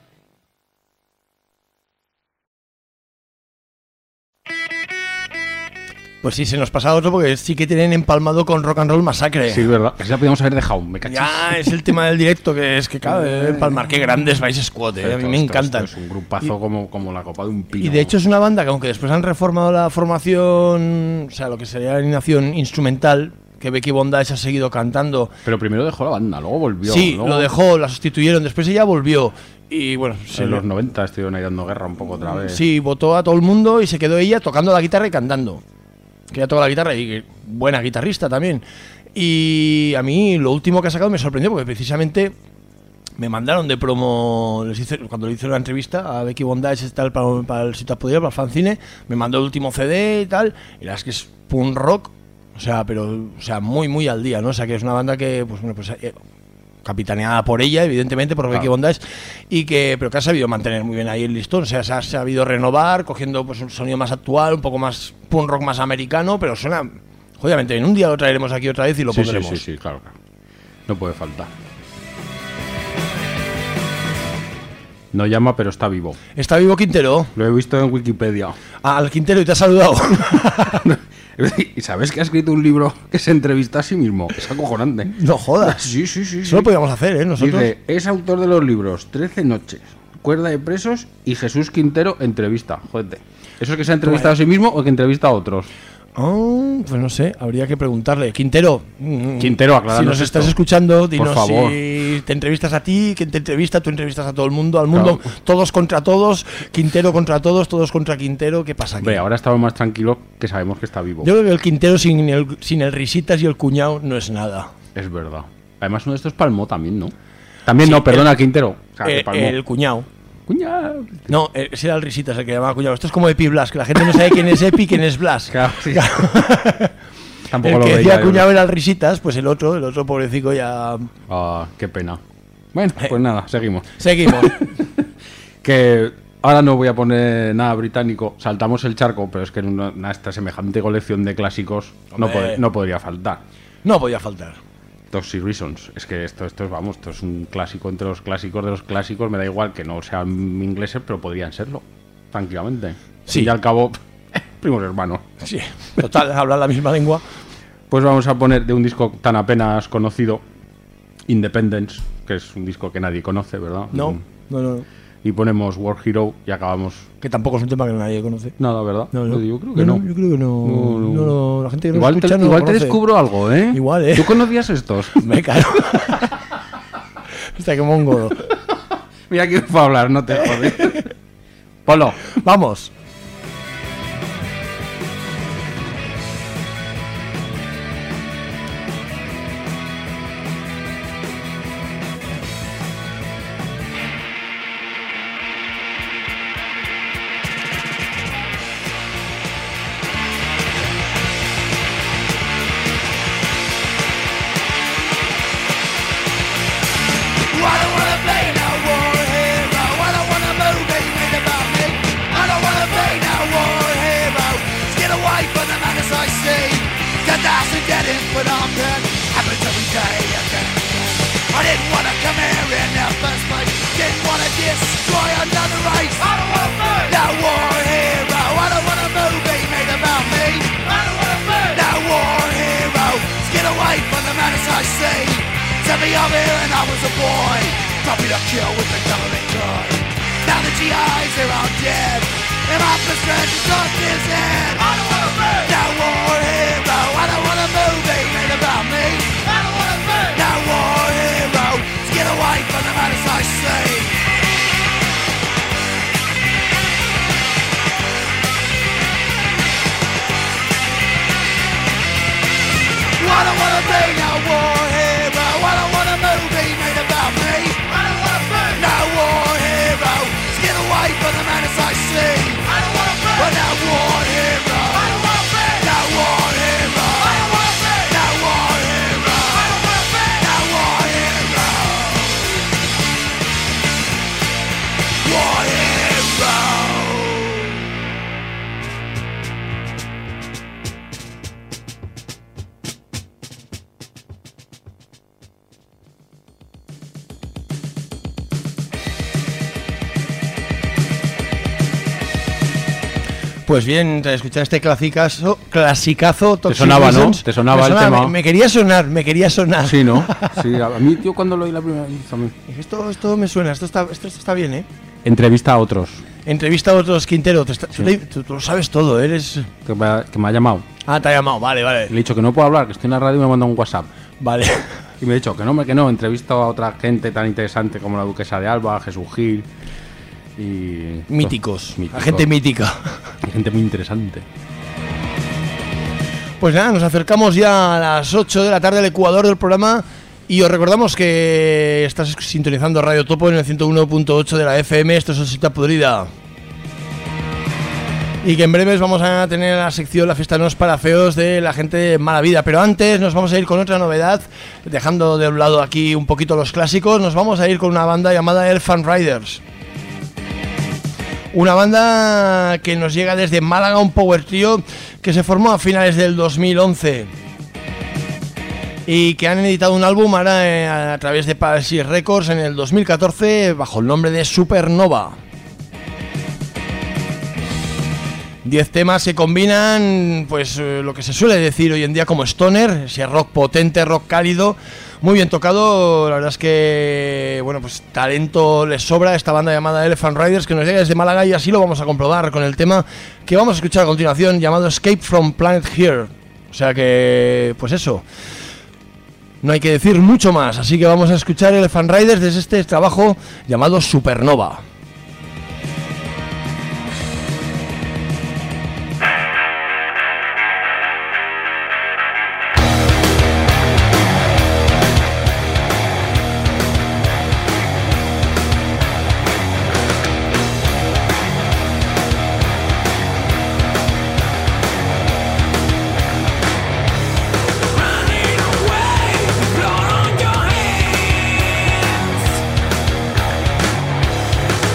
Pues sí, se nos pasa otro porque sí que tienen empalmado con Rock and Roll Massacre. Sí, es verdad. Esa la podíamos haber dejado. Me cachis. Ya, es el tema del directo que es que cabe empalmar. Qué grandes Vice Squad, eh. A mí me Esto- encantan. esto es un grupazo como, como la copa de un pino. Y de hecho es una banda que aunque después han reformado la formación, o sea, lo que sería la alineación instrumental, que Becky Bondage ha seguido cantando. Pero primero dejó la banda, luego volvió. Sí, luego- lo dejó, la sustituyeron, después ella volvió. Y bueno, se En le- los noventa estuvieron ahí dando guerra un poco otra vez. sí, votó a todo el mundo y se quedó ella tocando la guitarra y cantando. Que ella toca la guitarra y que buena guitarrista también. Y a mí lo último que ha sacado me sorprendió porque precisamente me mandaron de promo, les hice, cuando le hice una entrevista a Becky Bondage y tal, para, para el sitio Podía, para el fanzine, me mandó el último C D y tal, y la verdad es que es punk rock, o sea, pero o sea, muy muy al día, ¿no? O sea, que es una banda que, pues bueno, pues eh, capitaneada por ella, evidentemente, por Becky Claro. Bondage, y que, pero que ha sabido mantener muy bien ahí el listón, o sea, se ha sabido renovar, cogiendo pues un sonido más actual, un poco más punk rock más americano, pero suena jodidamente bien. Un día lo traeremos aquí otra vez y lo sí, sí, pondremos. sí, sí, claro, claro. No puede faltar. No llama, pero está vivo. ¿Está vivo Quintero? Lo he visto en Wikipedia. Ah, al Quintero y te ha saludado. ¿Y sabes que ha escrito un libro que se entrevista a sí mismo? Es acojonante. No jodas. Sí, sí, sí. Eso lo podíamos hacer, ¿eh? Nosotros. Dice, es autor de los libros trece noches, Cuerda de presos y Jesús Quintero entrevista. Jódete. ¿Eso es que se ha entrevistado a sí mismo o que entrevista a otros? Oh, pues no sé, habría que preguntarle. Quintero. mm, Quintero, acláranos si nos esto. estás escuchando, dinos favor. si te entrevistas a ti, quien te entrevista, tú entrevistas a todo el mundo, al mundo, Claro. todos contra todos, Quintero contra todos, todos contra Quintero. ¿Qué pasa aquí? Ve, ahora estamos más tranquilos que sabemos que está vivo. Yo creo que el Quintero sin el, sin el risitas y el cuñado no es nada. Es verdad. Además, uno de estos palmó también, ¿no? También Sí, no, perdona, el- Quintero. O sea, que Eh, palmó. el cuñado. Cuñado. No, eh, ese era el risitas el que llamaba cuñado. Esto es como Epi Blas, que la gente no sabe quién es Epi y quién es Blas. Claro, sí. Tampoco El lo que veía, decía yo. cuñado era el risitas, pues el otro, el otro pobrecito ya... Ah, qué pena. Bueno, pues nada, seguimos. Seguimos. Que Ahora no voy a poner nada británico, saltamos el charco, pero es que en una, una esta semejante colección de clásicos no, Hombre. pod- no podría faltar. No podía faltar. Toxic Reasons, es que esto, esto es, vamos, esto es un clásico entre los clásicos de los clásicos, me da igual que no sean ingleses, pero podrían serlo, tranquilamente. Sí. Y al cabo, primos hermanos. Sí, total, hablar la misma lengua. Pues vamos a poner de un disco tan apenas conocido, Independence, que es un disco que nadie conoce, ¿verdad? No, Mm. no, no. Y ponemos War Hero y acabamos. Que tampoco es un tema que nadie conoce. Nada, ¿verdad? No, no. Yo creo que no. Yo creo que no. No, no. No, no, la gente que no Igual, te, escucha no igual lo te conoce. descubro algo, ¿eh? Igual, ¿eh? ¿Tú conocías estos? Me cago. Hasta que mongo. Mira quién fue a hablar, no te jodes. Polo. Vamos. I don't wanna play no war hero. I don't want a movie made about me. I don't wanna play no war hero. Let's get away from the madness I see. ten thousand dead in Phnom Penh happens every day again. I didn't wanna come here in the first place. Didn't wanna destroy another race. I don't wanna play no war hero. I don't want a movie made about me. I don't wanna play no war hero. Let's get away from the madness I see. Sent me over here and I was a boy. Dropping a kill with the government gun. Now the G Is, they're all dead. And my best friend is on his head. I don't wanna be no war hero. I don't want a movie made about me. I don't wanna be no war hero. Let's get away from the madness I see. I don't wanna be no war hero. I don't want a movie made about me. I don't wanna be no war hero. Let's get away from the madness I see. I don't wanna be no war hero. I don't wanna be no war hero. I don't wanna be no war hero. I don't wanna be no war hero. War hero. Pues bien, tras escuchar este clasicazo, clasicazo Toxic sonaba, ¿no? Reasons, Te sonaba me el tema. Me, me quería sonar, me quería sonar. Sí, ¿no? Sí, a mí, tío, cuando lo oí la primera vez también. Dije, Esto, esto me suena, esto está, esto, esto está bien, ¿eh? Entrevista a otros Entrevista a otros Quintero, te está- tú, te- tú- tú lo sabes todo, eres... que me, ha, que me ha llamado. Ah, te ha llamado, vale, Le he vale. dicho que no puedo hablar, que estoy en la radio y me ha mandado un WhatsApp. Vale. Y me ha dicho que no, hombre, que no. Entrevisto a otra gente tan interesante como la Duquesa de Alba, Jesús Gil y... Míticos, Míticos. la gente mítica. Y gente muy interesante. Pues nada, nos acercamos ya a las ocho de la tarde al ecuador del programa y os recordamos que estás sintonizando Radio Topo en el ciento uno punto ocho de la F M, esto es Osita Podrida. Y que en breves vamos a tener la sección La Fiesta No es para Feos de la gente de Mala Vida. Pero antes nos vamos a ir con otra novedad, dejando de un lado aquí un poquito los clásicos, nos vamos a ir con una banda llamada Elephant Riders. Una banda que nos llega desde Málaga, un power trio que se formó a finales del dos mil once y que han editado un álbum ahora eh, a través de Parasite Records en el dos mil catorce bajo el nombre de Supernova. Diez temas que combinan pues eh, lo que se suele decir hoy en día como stoner, ese rock potente, rock cálido, muy bien tocado. La verdad es que bueno, pues talento les sobra a esta banda llamada Elephant Riders, que nos llega desde Málaga, y así lo vamos a comprobar con el tema que vamos a escuchar a continuación, llamado Escape from Planet Here. O sea que pues eso, no hay que decir mucho más, así que vamos a escuchar Elephant Riders desde este trabajo llamado Supernova. Running away, blood on your hands.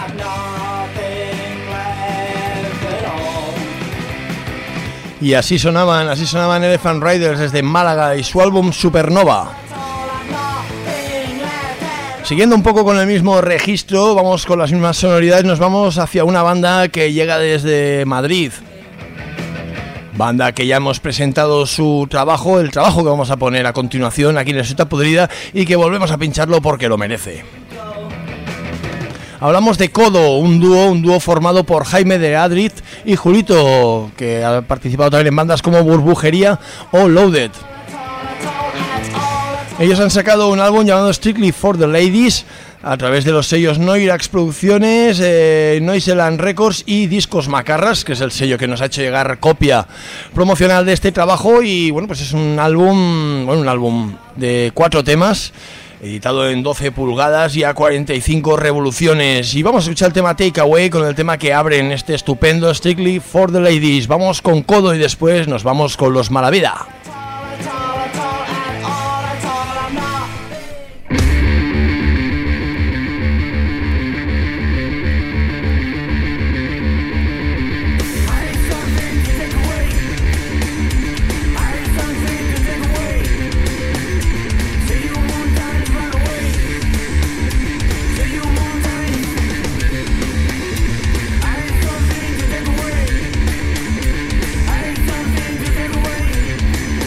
Y así sonaban, así sonaban Elephant Riders desde Málaga y su álbum Supernova. Siguiendo un poco con el mismo registro, vamos con las mismas sonoridades, nos vamos hacia una banda que llega desde Madrid. Banda que ya hemos presentado su trabajo, el trabajo que vamos a poner a continuación aquí en La Seta Podrida y que volvemos a pincharlo porque lo merece. Hablamos de Codo, un dúo, un dúo formado por Jaime de Adrid y Julito, que ha participado también en bandas como Burbujería o Loaded. Ellos han sacado un álbum llamado Strictly for the Ladies a través de los sellos Noirax Producciones, eh, Noiseland Records y Discos Macarras, que es el sello que nos ha hecho llegar copia promocional de este trabajo. Y bueno, pues es un álbum, bueno, un álbum de cuatro temas, editado en doce pulgadas y a cuarenta y cinco revoluciones. Y vamos a escuchar el tema Takeaway con el tema que abren este estupendo Strictly for the Ladies. Vamos con Codo y después nos vamos con los Malavida. Something to take away.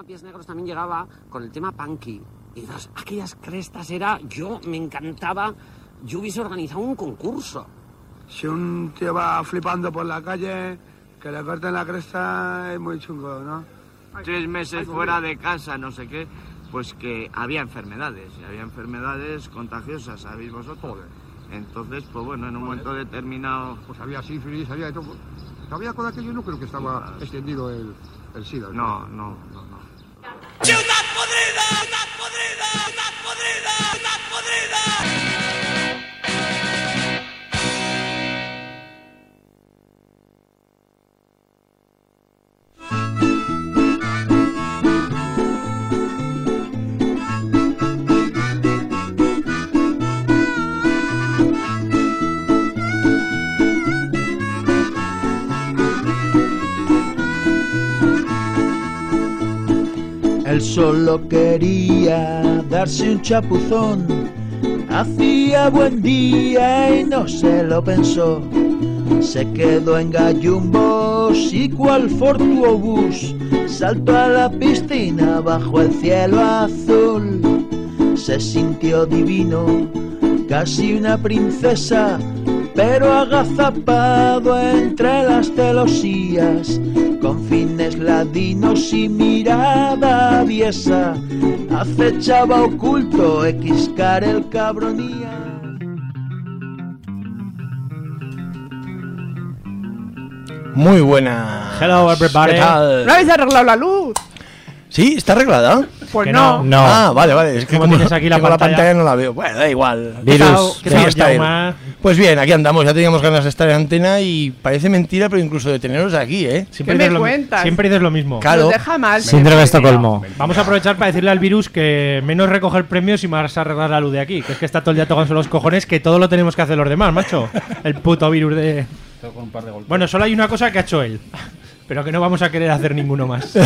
Pies Negros también llegaba con el tema punky. Y das, aquellas crestas era... Yo me encantaba... Yo hubiese organizado un concurso. Si un tío va flipando por la calle, que le corten la cresta es muy chungo, ¿no? Tres meses fuera de casa, no sé qué, pues que había enfermedades, y había enfermedades contagiosas, ¿sabéis vosotros? Entonces, pues bueno, en un momento determinado... Pues había sífilis, había de todo. Todavía con aquello no creo que estaba extendido el, el SIDA. No, no, no, no. ¡Ciudad podrida! ¡Ciudad podrida! ¡Ciudad podrida! ¡Ciudad podrida! Él solo quería darse un chapuzón, hacía buen día y no se lo pensó. Se quedó en gallumbos y cual fortuobús saltó a la piscina bajo el cielo azul. Se sintió divino, casi una princesa, pero agazapado entre las celosías, con fines ladinos y mirada aviesa, acechaba oculto Xcar el cabronía. Muy buena. Hello, everybody. ¿Qué tal? ¿No habéis arreglado la luz? ¿Sí? ¿Está arreglada? Pues Que no. no. Ah, vale, vale. Es que Como como tienes aquí la tengo pantalla. no la veo. Bueno, da igual. Virus. ¿Qué tal? Freestyle. Jaume? Pues bien, aquí andamos. Ya teníamos ganas de estar en antena y parece mentira, pero incluso de teneros aquí, ¿eh? Siempre ¿Qué me dices lo mi- cuentas? Siempre dices lo mismo. Claro. Nos deja mal. Síndrome de Estocolmo. Vamos a aprovechar para decirle al virus que menos recoger premios y más arreglar la luz de aquí. Que es que está todo el día tocándose los cojones, que todo lo tenemos que hacer los demás, macho. El puto virus de... Con un par de golpes. Bueno, solo hay una cosa que ha hecho él. Pero que no vamos a querer hacer ninguno más.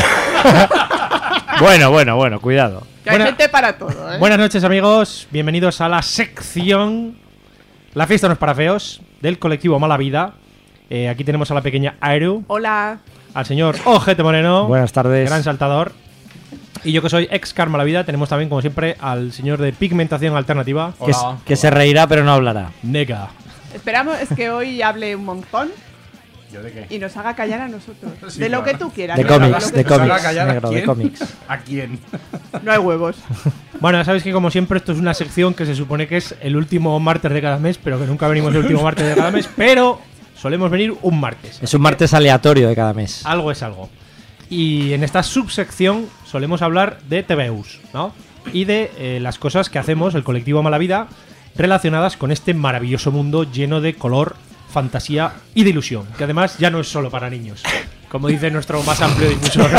Bueno, bueno, bueno, cuidado. Que hay Buena- gente para todo, ¿eh? Buenas noches, amigos. Bienvenidos a la sección La fiesta no es para feos, del colectivo Mala Vida. Eh, aquí tenemos a la pequeña Airu, Hola. al señor Ojete Moreno, Buenas tardes. gran saltador. Y yo, que soy ex Car Mala Vida, tenemos también, como siempre, al señor de Pigmentación Alternativa, Que, s- que se reirá pero no hablará. Nega. Esperamos es que hoy hable un montón ¿Yo de qué? y nos haga callar a nosotros. Sí, de lo claro. que tú quieras. De negro, cómics, lo que de tú cómics, quieras. callar a negro, de quién? cómics. ¿A quién? No hay huevos. Bueno, ya sabéis que, como siempre, esto es una sección que se supone que es el último martes de cada mes, pero que nunca venimos el último martes de cada mes, pero solemos venir un martes. Es un martes aleatorio de cada mes. Algo es algo. Y en esta subsección solemos hablar de T V Us, ¿no? Y de eh, las cosas que hacemos, el colectivo Mala Vida, relacionadas con este maravilloso mundo lleno de color, fantasía y de ilusión. Que además ya no es solo para niños, como dice nuestro más amplio difusor.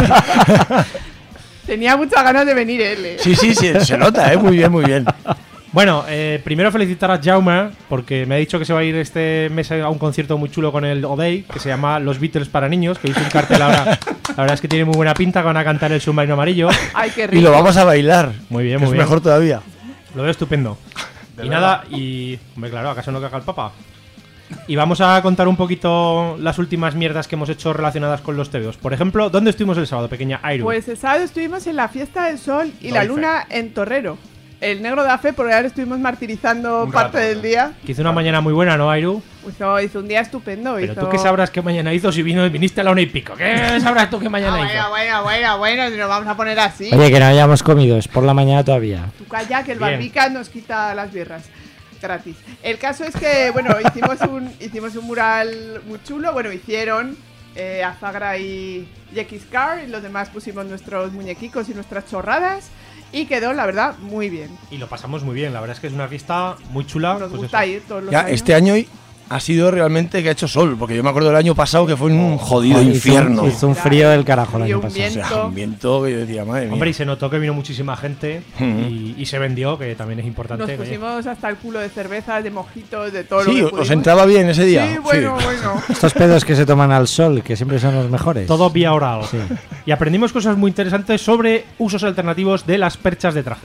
Tenía muchas ganas de venir él. ¿eh? Sí, sí, sí, se nota, ¿eh? Muy bien, muy bien. Bueno, eh, primero felicitar a Jaume, porque me ha dicho que se va a ir este mes a un concierto muy chulo con el O'Day, que se llama Los Beatles para niños, que hizo un cartel ahora. La verdad es que tiene muy buena pinta, que van a cantar el submarino amarillo. Ay, qué Y rico. lo vamos a bailar. Muy bien, que muy es bien. mejor todavía. Lo veo estupendo. Y nada, y... Hombre, claro, ¿acaso no caga el papa? Y vamos a contar un poquito las últimas mierdas que hemos hecho relacionadas con los T V Os. Por ejemplo, ¿dónde estuvimos el sábado, pequeña Airu? Pues el sábado estuvimos en la fiesta del sol y la Doy fe. luna en Torrero. El negro da fe porque ahora estuvimos martirizando Un parte rato, del ¿no? día. Que hizo una mañana muy buena, ¿no, Airu? Hizo, hizo un día estupendo. Pero hizo... tú qué sabrás qué mañana hizo si vino, viniste a la una y pico. ¿Qué sabrás tú qué Ah, mañana bueno, hizo? bueno, bueno, bueno, si nos vamos a poner así. Oye, que no hayamos comido, es por la mañana todavía. Tú calla, que el Bien. barbica nos quita las birras. Gratis. El caso es que, bueno, hicimos un, hicimos un mural muy chulo. Bueno, hicieron eh, Azagra y Xcar, y los demás pusimos nuestros muñequicos y nuestras chorradas. Y quedó, la verdad, muy bien. Y lo pasamos muy bien, la verdad es que es una fiesta muy chula. Nos pues gusta eso. ir todos los Ya, años. este año ha sido realmente que ha hecho sol, porque yo me acuerdo del año pasado que fue un jodido Hizo un- infierno. Hizo un frío del carajo el Y año un pasado. O sea, viento. un viento que yo decía, madre mía. Hombre, y se notó que vino muchísima gente Ujú. y, y se vendió, que también es importante. Nos oye. pusimos hasta el culo de cervezas, de mojitos, de todo Sí, lo que os pudimos. entraba bien ese día. Sí, bueno, bueno. Estos pedos que se toman al sol, que siempre son los mejores. Todo vía oral. Sí. Y aprendimos cosas muy interesantes sobre usos alternativos de las perchas de trajes.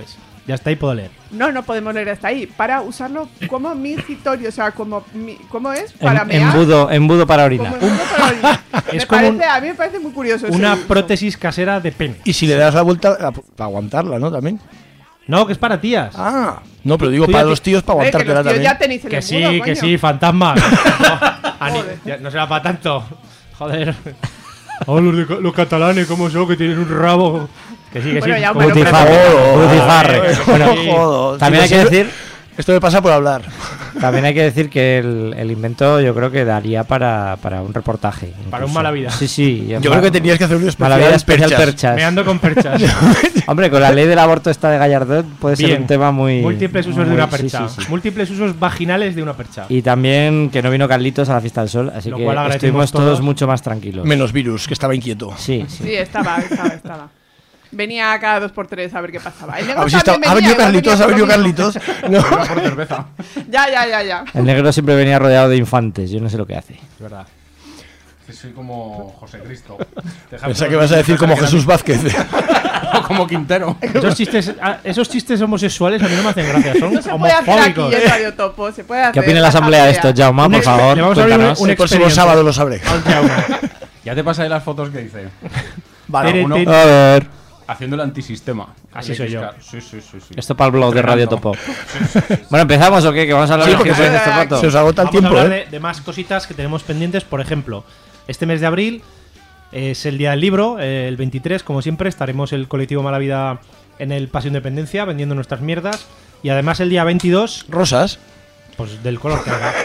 Ya está ahí, puedo leer. No, no podemos leer hasta ahí. Para usarlo como mingitorio, o sea, como mi- ¿cómo es? Para Em- mear. embudo, embudo para orinar. Como embudo para orinar. Es Me como parece, un- a mí me parece muy curioso. ese Una uso. prótesis casera de pene. Y si le das la vuelta, la- para aguantarla, ¿no? También. No, que es para tías. Ah, no, pero digo Tú para ya los ti- tíos para Eh, que los aguantártela tíos también. ya tenéis el Que sí, embudo, que coño. sí, fantasma. No, ani- ya no será para tanto. Joder. Oh, los, de- los catalanes, ¿cómo son? Que tienen un rabo. Que sí, que Bueno, sí. ya, como- bueno, pero- Butifarre. Butifarre. Bueno, Bueno, Joder, también hay si que no sé- decir, Esto me pasa por hablar. también hay que decir que el, el invento yo creo que daría para, para un reportaje. Para un incluso. Mala Vida. Sí, sí. Yo creo que tenías que hacer un especial Mala Vida especial perchas. perchas. Me ando con perchas. Hombre, con la ley del aborto esta de Gallardón puede ser Bien. un tema muy... Múltiples usos de muy- una sí, percha. sí, sí. Múltiples usos vaginales de una percha. Y también que no vino Carlitos a la fiesta del sol, así Lo que cual agradecemos estuvimos todos todos. mucho más tranquilos. Menos Virus, que estaba inquieto. Sí, sí. Sí, estaba, estaba, estaba. Venía cada dos por tres a ver qué pasaba. El negro A ver si está- también ha venido venía, Carlitos, venía ha venido por lo mismo. Carlitos. No. Iba por cerveza. Ya, ya, ya, ya. El negro siempre venía rodeado de infantes, yo no sé lo que hace. Es verdad. Que soy como José Cristo. Pensaba que vas a decir como Jesús Vázquez. O como Quintero. Esos chistes, ah, esos chistes homosexuales a mí no me hacen gracia. Son No se puede hacer aquí homofóbicos. en Radio Topo. Se puede hacer. ¿Qué opina la asamblea de esto, Jaume, Un por ex- favor? le vamos a abrir Cuéntanos. un El próximo expediente. sábado lo sabré. Al Jaume. Ya te pasaré las fotos que hice. Vale, Tere, uno- tere. A ver, Haciendo el antisistema. Así soy yo. Sí, sí, sí, sí. esto para el blog de Radio Entrenando. Topo. Bueno, ¿empezamos o qué? Que vamos a hablar Sí, de porque Hitler en se- este rato. se os agota el Vamos a tiempo, hablar ¿eh? de, de más cositas que tenemos pendientes. Por ejemplo, este mes de abril es el día del libro. eh, el veintitrés, como siempre, estaremos el colectivo Mala Vida en el Paseo Independencia vendiendo nuestras mierdas. Y además el día veintidós, Rosas. pues del color que haga.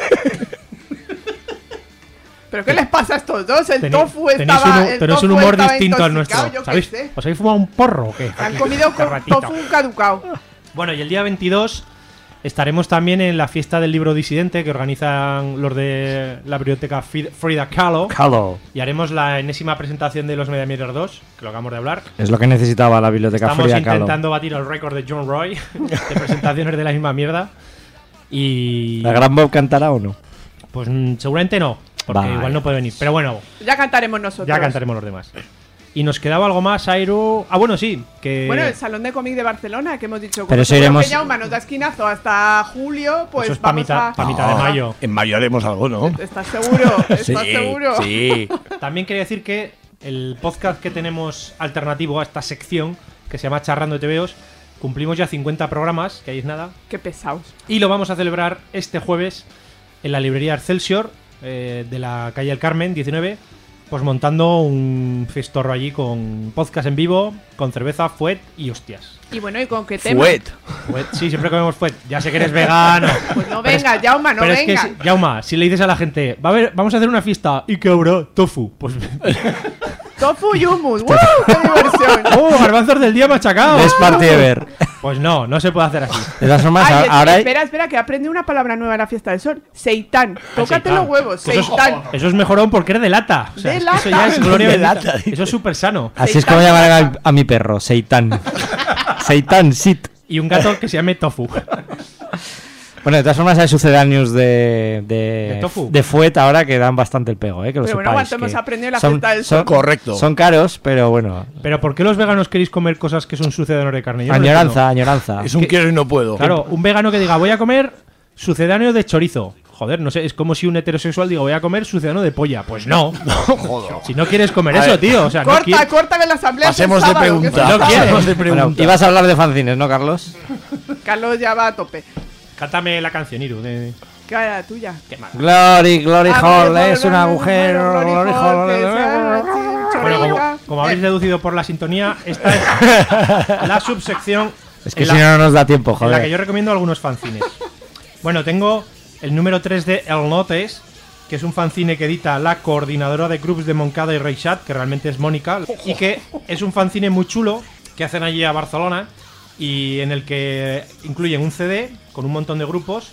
¿Pero qué les pasa a estos dos? El Teni- tofu tenéis estaba. un, el tenéis un tofu humor estaba distinto al intoxicado, nuestro. yo qué ¿Sabéis? sé. ¿Os habéis fumado un porro o qué? Han comido Este con ratito. tofu caducao. Bueno, y el día veintidós estaremos también en la fiesta del libro disidente que organizan los de la biblioteca Fid- Frida Kahlo. Kahlo. Y haremos la enésima presentación de los Mediamierder dos, que lo acabamos de hablar. Es lo que necesitaba la biblioteca Estamos Frida Kahlo. intentando batir el récord de John Roy de presentaciones de la misma mierda. Y. ¿La Gran Bob cantará o no? Pues mm, seguramente no, porque Vale. igual no puede venir. Pero bueno, Ya cantaremos nosotros. ya cantaremos los demás. Y nos quedaba algo más, Airo. Ah, bueno, sí, que. Bueno, el Salón de Cómic de Barcelona, que hemos dicho. Pero como eso seguro iremos- que Jaume nos da esquinazo hasta julio, pues Eso es pa' vamos mitad- a... pa' mitad de No, mayo. En mayo haremos algo, ¿no? ¿Estás seguro? ¿Estás Sí, seguro? sí. También quería decir que el podcast que tenemos alternativo a esta sección, que se llama Charrando de TVOs, cumplimos ya cincuenta programas, que ahí es nada. Qué pesados. Y lo vamos a celebrar este jueves en la librería Excelsior eh, de la calle El Carmen, diecinueve, pues montando un festorro allí con podcast en vivo, con cerveza, fuet y hostias. Y bueno, ¿y con qué tema? Fuet. Fuet, sí, siempre comemos fuet. Ya sé que eres vegano. Pues no Pero es- venga, Jaume, no Pero es que, venga. si- Jauma, si le dices a la gente, va a haber, vamos a hacer una fiesta y que habrá tofu, pues. Tofu y hummus. ¡Woo! ¡Qué diversión! ¡Oh, garbanzos del día machacados! Best party ever. Pues no, no se puede hacer así. De todas formas, Ay, a- ahora hay- espera, espera, que aprendí una palabra nueva en la fiesta del sol. Seitán. Tócate Seitán. los huevos, Eso es, seitán. eso es mejor aún porque eres de lata. O sea, De es que Eso ya lata. es gloria De bendita. lata, dice. Eso es súper sano. así es como llamarán a, a mi perro, Seitan. Seitan, sit. Y un gato que se llame Tofu. Bueno, de todas formas hay sucedáneos de, de, ¿De tofu? de Fuet ahora que dan bastante el pego, ¿eh? Que lo Pero bueno, sepáis, ¿cuánto hemos que aprendido en la son- fiesta del son- sol? Correcto. Son caros, pero bueno. Pero ¿por qué los veganos queréis comer cosas que son sucedáneos de carne? Yo no lo Añoranza, añoranza. Es un quiero y no puedo. entiendo. Claro, un vegano que diga, voy a comer sucedáneo de chorizo. Joder, no sé, es como si un heterosexual diga, voy a comer sucedáneo de polla. Pues no. Joder. Si no quieres comer A eso, ver, tío. O sea, no Corta, quieres. corta que la asamblea es el Pasemos de sábado, que pregunta. es el No sábado. quiero. Pasemos de Bueno, pregunta. ibas a hablar de fanzines, ¿no, Carlos? Carlos ya va a tope. Cántame la canción, Iru. De... ¿Qué era la tuya? Qué mal. Glory, Glory Ah, Hall, Glory es un Hall, agujero. Glory Glory Hall, que Hall. sea- Bueno, como, como habéis deducido por la sintonía, esta es la subsección Es que en si la- no, no nos da tiempo, en la que joder. yo recomiendo algunos fanzines. Bueno, tengo el número tres de El Notes, que es un fanzine que edita la coordinadora de grupos de Moncada y Reixat, que realmente es Mónica, y que es un fanzine muy chulo que hacen allí a Barcelona y en el que incluyen un C D con un montón de grupos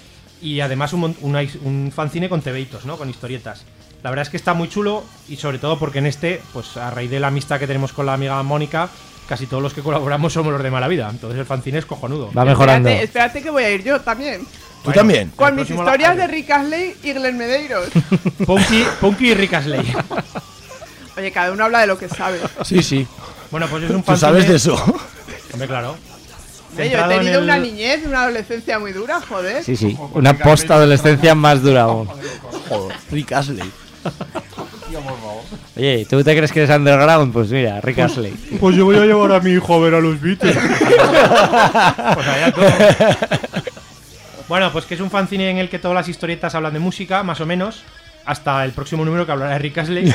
y además un, mon- una his- un fanzine con tebeitos, ¿no? Con historietas. La verdad es que está muy chulo y sobre todo porque en este, pues a raíz de la amistad que tenemos con la amiga Mónica, casi todos los que colaboramos somos los de Mala Vida. Entonces el fanzine es cojonudo. Va mejorando. Espérate, espérate que voy a ir yo también. Tú también. Con El mis próximo historias la- de Rick Astley y Glenn Medeiros. Punky, Punky y Rick Astley. Oye, cada uno habla de lo que sabe. Sí, sí. Bueno, pues es un Tú fanzine. sabes de eso. Hombre, claro. Yo he centrado en tenido el- una niñez, una adolescencia muy dura, joder. Sí, sí. Una post-adolescencia más dura aún. Joder, Rick Astley. Oye, ¿tú te crees que eres underground? Pues mira, Rick Astley. Pues yo voy a llevar a mi hijo a ver a los Beatles. Pues allá todo. Bueno, pues que es un fanzine en el que todas las historietas hablan de música, más o menos, hasta el próximo número que hablará de Rick Astley.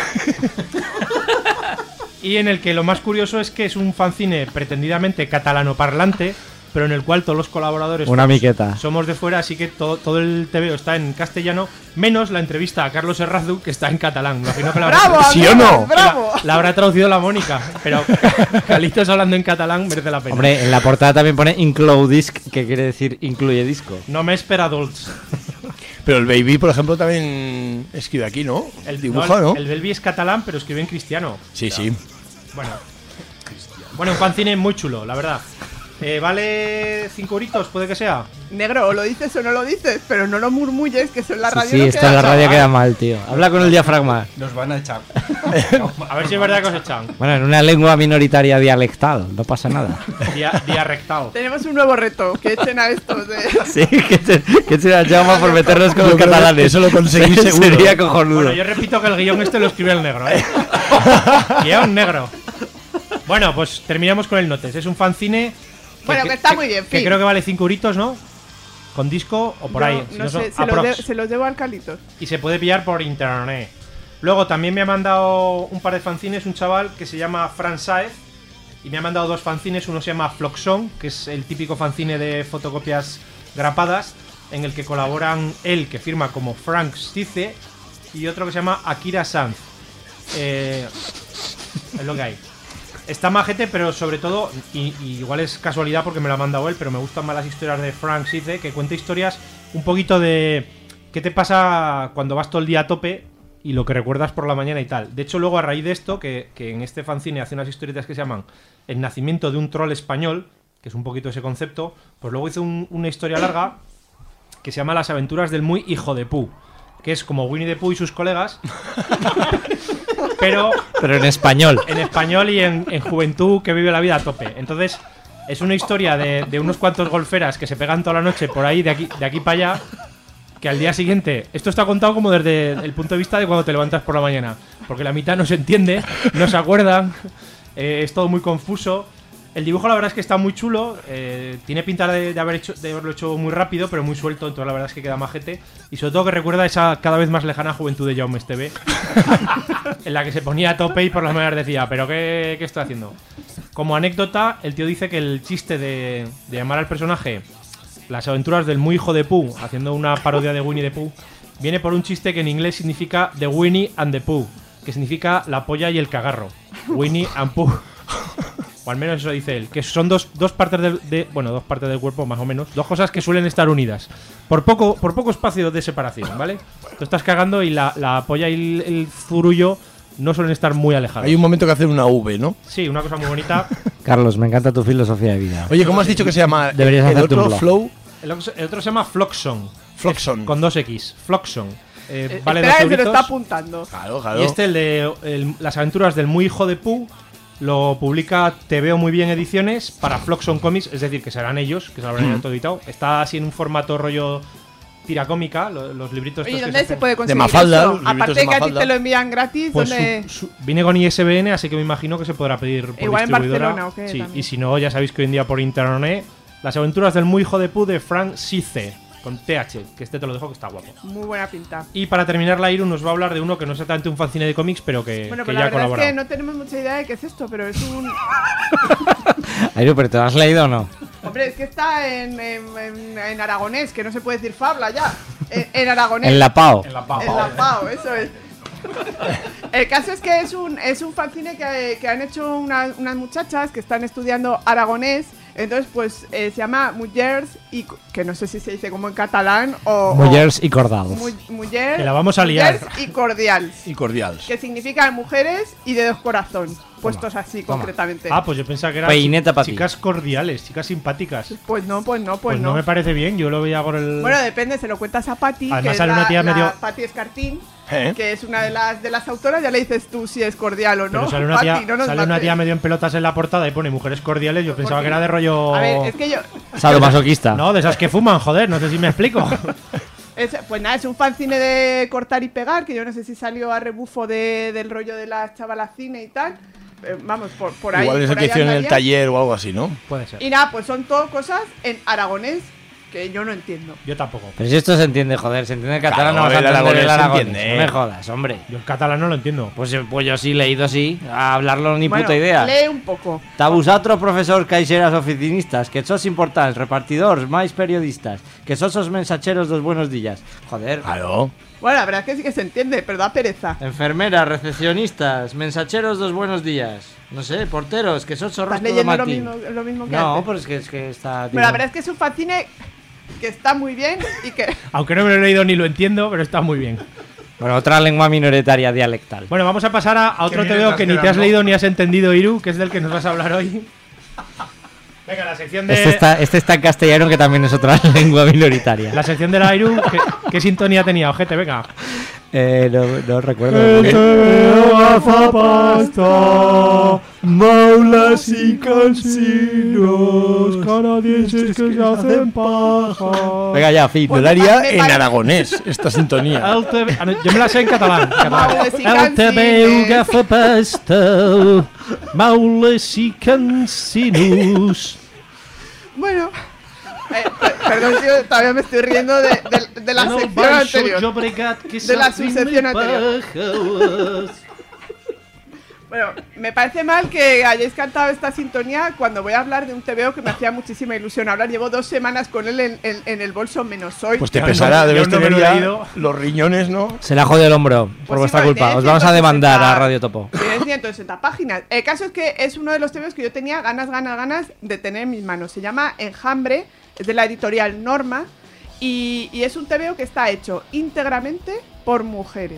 Y en el que lo más curioso es que es un fanzine pretendidamente catalanoparlante, pero en el cual todos los colaboradores Una somos- miqueta. somos de fuera, así que todo, todo el tebeo está en castellano, menos la entrevista a Carlos Herrazu, que está en catalán. Me imagino que la habrá- ¡Bravo, ¿Sí o Andrés, no? ¡Bravo! la habrá traducido la Mónica, pero Calitos hablando en catalán merece la pena. Hombre, en la portada también pone Include Disc, que quiere decir incluye disco. No me espera adults. Pero el Baby, por ejemplo, también escribe aquí, ¿no? El dibuja, ¿no? El, el Belvi es catalán, pero escribe en cristiano. Sí, sí. Bueno. Bueno, un fanzine muy chulo, la verdad. Eh, ¿Vale cinco euritos? ¿Puede que sea? Negro, o lo dices o no lo dices, pero no lo murmulles, que eso en la Sí, radio sí, no esto queda en la radio chaval. queda mal, tío. Habla con el diafragma. Nos van a echar. A ver si es verdad que os echan. Bueno, en una lengua minoritaria dialectal, no pasa nada. Dia, diarrectal. Tenemos un nuevo reto, que echen a estos de... Sí, que se, que se la llama por meternos con Yo los creo que catalanes. eso lo conseguís Se- seguro. Sería cojonudo. Bueno, yo repito que el guión este lo escribe el negro, ¿eh? Guión negro. Bueno, pues terminamos con el Notes. Es un fanzine... Bueno, que está muy bien, Que fin. creo que vale cinco euritos, ¿no? Con disco o por No, ahí. No, si no son sé, se los, aprox. de- se los debo al Calitos. Y se puede pillar por internet. Luego también me ha mandado un par de fanzines un chaval que se llama Fran Saez. Y me ha mandado dos fanzines. Uno se llama Floxon, que es el típico fanzine de fotocopias grapadas, en el que colaboran él, que firma como Frank Stice, y otro que se llama Akira Sanz. Eh, es lo que hay. Está majete, pero sobre todo, y, y igual es casualidad porque me lo ha mandado él, pero me gustan más las historias de Frank Stice, que cuenta historias un poquito de qué te pasa cuando vas todo el día a tope y lo que recuerdas por la mañana y tal. De hecho, luego a raíz de esto, que, que en este fanzine hace unas historietas que se llaman El nacimiento de un troll español, que es un poquito ese concepto, pues luego hizo un- una historia larga que se llama Las aventuras del muy hijo de Pooh, que es como Winnie the Pooh y sus colegas, pero Pero en español. en español y en, en juventud que vive la vida a tope. Entonces, es una historia de, de unos cuantos golferas que se pegan toda la noche por ahí, de aquí, de aquí para allá, que al día siguiente... Esto está contado como desde el punto de vista de cuando te levantas por la mañana, porque la mitad no se entiende, no se acuerdan, eh, es todo muy confuso. El dibujo la verdad es que está muy chulo, eh, tiene pinta de, de, haber hecho, de haberlo hecho muy rápido, pero muy suelto, entonces la verdad es que queda majete. Y sobre todo que recuerda esa cada vez más lejana juventud de Jaume Esteve, en la que se ponía a tope y por las mañanas decía, ¿pero qué, qué estoy haciendo? Como anécdota, el tío dice que el chiste de, de llamar al personaje Las aventuras del muy hijo de Pooh, haciendo una parodia de Winnie the Pooh, viene por un chiste que en inglés significa The Winnie and the Pooh, que significa la polla y el cagarro. Winnie and Pooh. O al menos eso dice él, que son dos, dos partes del, de, bueno, dos partes del cuerpo más o menos, dos cosas que suelen estar unidas, por poco, por poco espacio de separación, ¿vale? Tú estás cagando y la, la polla y el, el zurullo no suelen estar muy alejados. Hay un momento que hacer una V, ¿no? Sí, una cosa muy bonita. Carlos, me encanta tu filosofía de vida. Oye, ¿cómo has dicho que se llama? Deberías el hacerte un otro blog. Flow. El, otro- el otro se llama Floxon. Floxon. Es con dos X. Floxon. Eh, Eh, vale espera, dos que se lo euritos. está apuntando. Claro, claro. Y este, el de el- las aventuras del muy hijo de Pooh, lo publica Te Veo Muy Bien Ediciones para Floxon Comics, es decir, que serán ellos, que se lo habrán Mm. todo editado. Está así en un formato rollo tira cómica, lo- los libritos Oye, estos que ¿dónde se hacen. puede conseguir Mafalda, eso? los libritos Aparte de de que a ti Mafalda. te lo envían gratis, Pues ¿dónde...? su- su- viene con I S B N, así que me imagino que se podrá pedir por Igual en distribuidora. Barcelona, ¿o qué? Sí, También. y si no, ya sabéis que hoy en día por internet, Las aventuras del muy hijo de Pooh de Frank Sice, con T H, que este te lo dejo que está guapo. Muy buena pinta. Y para terminar la Iru nos va a hablar de uno que no es exactamente un fanzine de cómics, pero que, Bueno, que pues ya la ha verdad es colaborado. que no tenemos mucha idea de qué es esto, pero es un... Ay, pero ¿te lo has leído o no? Hombre, es que está en, en, en- en aragonés, que no se puede decir fabla ya. En, en aragonés. En la PAO. En la PAO. En la PAO, eso es. El caso es que es un, es un fanzine que, que han hecho una- unas muchachas que están estudiando aragonés. Entonces, pues eh, se llama Mullers y que no sé si se dice como en catalán o. Mullers o- y Cordals. Mu- Muller, Que la vamos a liar. Mullers y cordials. Y cordiales. Que significan mujeres y de dos corazón. Puestos así toma. concretamente. Ah, pues yo pensaba que eran Peineta chi- pa' ti. chicas cordiales, chicas simpáticas. Pues no, pues no, pues, Pues no. no. me parece bien, yo lo veía por el... Bueno, depende, se lo cuentas a Patty, Además que es sale la, una tía la medio- Patty Escartín. ¿Eh? que es una de las de las autoras, ya le dices tú si es cordial o no. Pero sale una tía, Pati, no nos sale una mates. tía medio en pelotas en la portada y pone mujeres cordiales. Yo pensaba que era de rollo. A ver, es que yo. Sadomasoquista. No, de esas que fuman, joder, no sé si me explico. Es- pues nada, es un fanzine de cortar y pegar, que yo no sé si salió a rebufo de, del rollo de las chavalas cine y tal. Eh, vamos, por, por ahí. Igual es el por que ahí hicieron en el andaría. taller o algo así, ¿no? Puede ser. Y nada, pues son todo cosas en aragonés que yo no entiendo. Yo tampoco. Pero si esto se entiende, joder, se entiende el catalán, Claro, no vas a el entender el aragonés se aragonés. entiende. No me jodas, hombre. Yo el catalán no lo entiendo. Pues, eh, pues yo sí leído así, a hablarlo ni Bueno, puta idea. lee un poco. Ta vosotros, profesor caixeras oficinistas, que sos importantes, repartidores, máis periodistas, que sos os mensacheros dos buenos días. Joder. Claro. Bueno, la verdad es que sí que se entiende, pero da pereza. Enfermeras, recepcionistas, mensacheros dos buenos días. No sé, porteros, que sos chorros Estás todo leyendo lo matín. mismo, lo mismo que No, antes. pero es que, es que está... Pero la verdad es que es un fanzine que está muy bien y que... Aunque no me lo he leído ni lo entiendo, pero está muy bien. Bueno, otra lengua minoritaria dialectal. Bueno, vamos a pasar a, a otro bien T V O estás que ni te has quedando. leído ni has entendido, Iru, que es del que nos vas a hablar hoy. Venga, la sección de. Este está, este está en castellano, que también es otra lengua minoritaria. La sección de la Iru, ¿qué, qué sintonía tenía, ojete? Venga. Eh, no, no recuerdo. maulas y cansinos, canadienses que se hacen paja. Venga ya, fin. Yo la haría en aragonés, esta sintonía. El T V ah, no, yo me la sé en catalán. catalán. Maules i El T V O cansines. que fa pasta, maules i cansinos. Bueno... Eh, per- perdón, tío, todavía me estoy riendo de, de- de la En el sección Baixo anterior. Llobregat que De la s'hacen subsección anterior. pajas. Bueno, me parece mal que hayáis cantado esta sintonía cuando voy a hablar de un T V O que me hacía muchísima ilusión hablar. Llevo dos semanas con él en, en- en el bolso menos hoy. Pues te Ya pesará, no- debes yo no me tener lo he ya leído. los riñones, ¿no? Se le ha jodido el hombro por Pues vuestra sí, culpa. tiene Os vamos a ciento demandar sesenta a Radio Topo. Tiene ciento sesenta páginas. El caso es que es uno de los T V Os que yo tenía ganas, ganas, ganas de tener en mis manos. Se llama Enjambre, es de la editorial Norma y, y es un T V O que está hecho íntegramente por mujeres.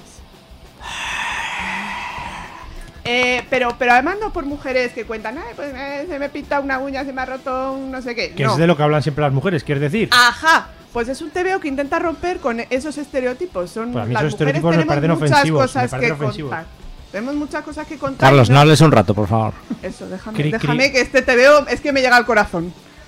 Eh, pero, pero además no por mujeres que cuentan, "Ay, pues eh, se me pinta una uña, se me ha roto un no sé qué". Que No. es de lo que hablan siempre las mujeres, ¿quieres decir? Ajá, pues es un T V O que intenta romper con esos estereotipos. Son Pues a mí las esos mujeres estereotipos me tenemos parecen muchas ofensivos, me cosas parecen que ofensivos. contar. Tenemos muchas cosas que contar. Carlos, y no hables un rato, por favor. Eso, déjame, Cri, cri. déjame que este T V O es que me llega al corazón.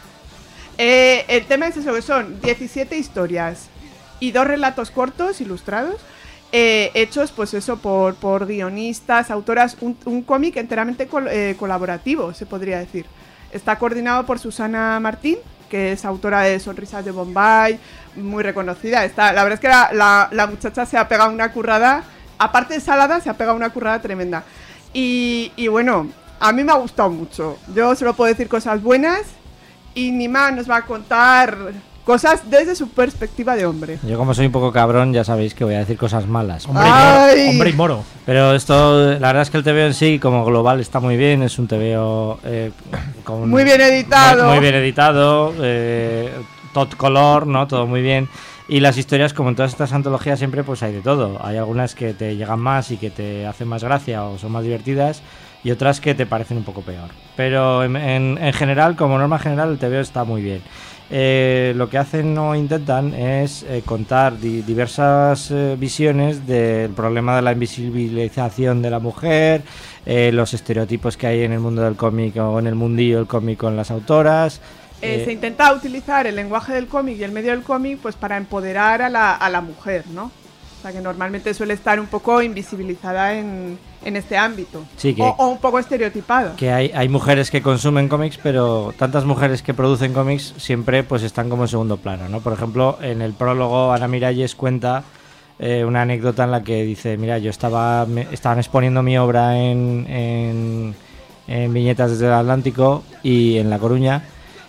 Eh, el tema es eso, que son diecisiete historias y dos relatos cortos ilustrados. Eh, hechos, pues eso, por, por guionistas, autoras, un, un cómic enteramente col- eh, colaborativo, se podría decir. Está coordinado por Susana Martín, que es autora de Sonrisas de Bombay, muy reconocida. Está, la verdad es que la, la, la muchacha se ha pegado una currada, aparte de salada, se ha pegado una currada tremenda. Y, y bueno, a mí me ha gustado mucho. Yo solo puedo decir cosas buenas y Nima nos va a contar cosas desde su perspectiva de hombre. Yo, como soy un poco cabrón, ya sabéis que voy a decir cosas malas. Hombre y, Ay. moro, hombre y moro. Pero esto, la verdad es que el T V O en sí, como global, está muy bien. Es un T V O eh, con- Muy bien editado. Muy, muy bien editado, eh, tot color, ¿no? Todo muy bien. Y las historias, como en todas estas antologías, siempre pues hay de todo. Hay algunas que te llegan más y que te hacen más gracia o son más divertidas, y otras que te parecen un poco peor. Pero en, en- en general, como norma general, el T V O está muy bien. Eh, lo que hacen o intentan es eh, contar di- diversas eh, visiones del problema de la invisibilización de la mujer, eh, los estereotipos que hay en el mundo del cómic o en el mundillo del cómic con las autoras. Eh, eh, se intenta utilizar el lenguaje del cómic y el medio del cómic pues para empoderar a la, a la mujer, ¿no? O sea, que normalmente suele estar un poco invisibilizada en, en este ámbito. Sí, que- o, o un poco estereotipada. que hay, hay mujeres que consumen cómics, pero tantas mujeres que producen cómics siempre pues están como en segundo plano, ¿no? Por ejemplo, en el prólogo Ana Miralles cuenta eh, una anécdota en la que dice, mira, yo estaba me- estaban exponiendo mi obra en, en, en Viñetas desde el Atlántico y en La Coruña,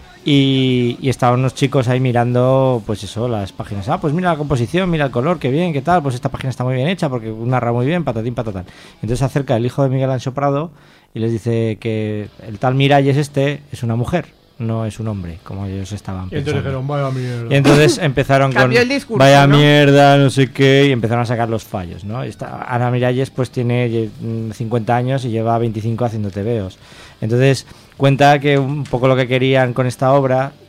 y, y estaban unos chicos ahí mirando, pues eso, las páginas. Ah, pues mira la composición, mira el color, qué bien, qué tal, pues esta página está muy bien hecha porque narra muy bien, patatín, patatán. Entonces se acerca el hijo de Miguel Ancho Prado y les dice que el tal Miralles este es una mujer, no es un hombre, como ellos estaban Y entonces pensando. dijeron, vaya mierda. Y entonces empezaron con Cambió el discurso, vaya ¿no? mierda, no sé qué, y empezaron a sacar los fallos, ¿no? Esta, Ana Miralles pues tiene lle- cincuenta años y lleva veinticinco haciendo tebeos. Entonces cuenta que un poco lo que querían con esta obra,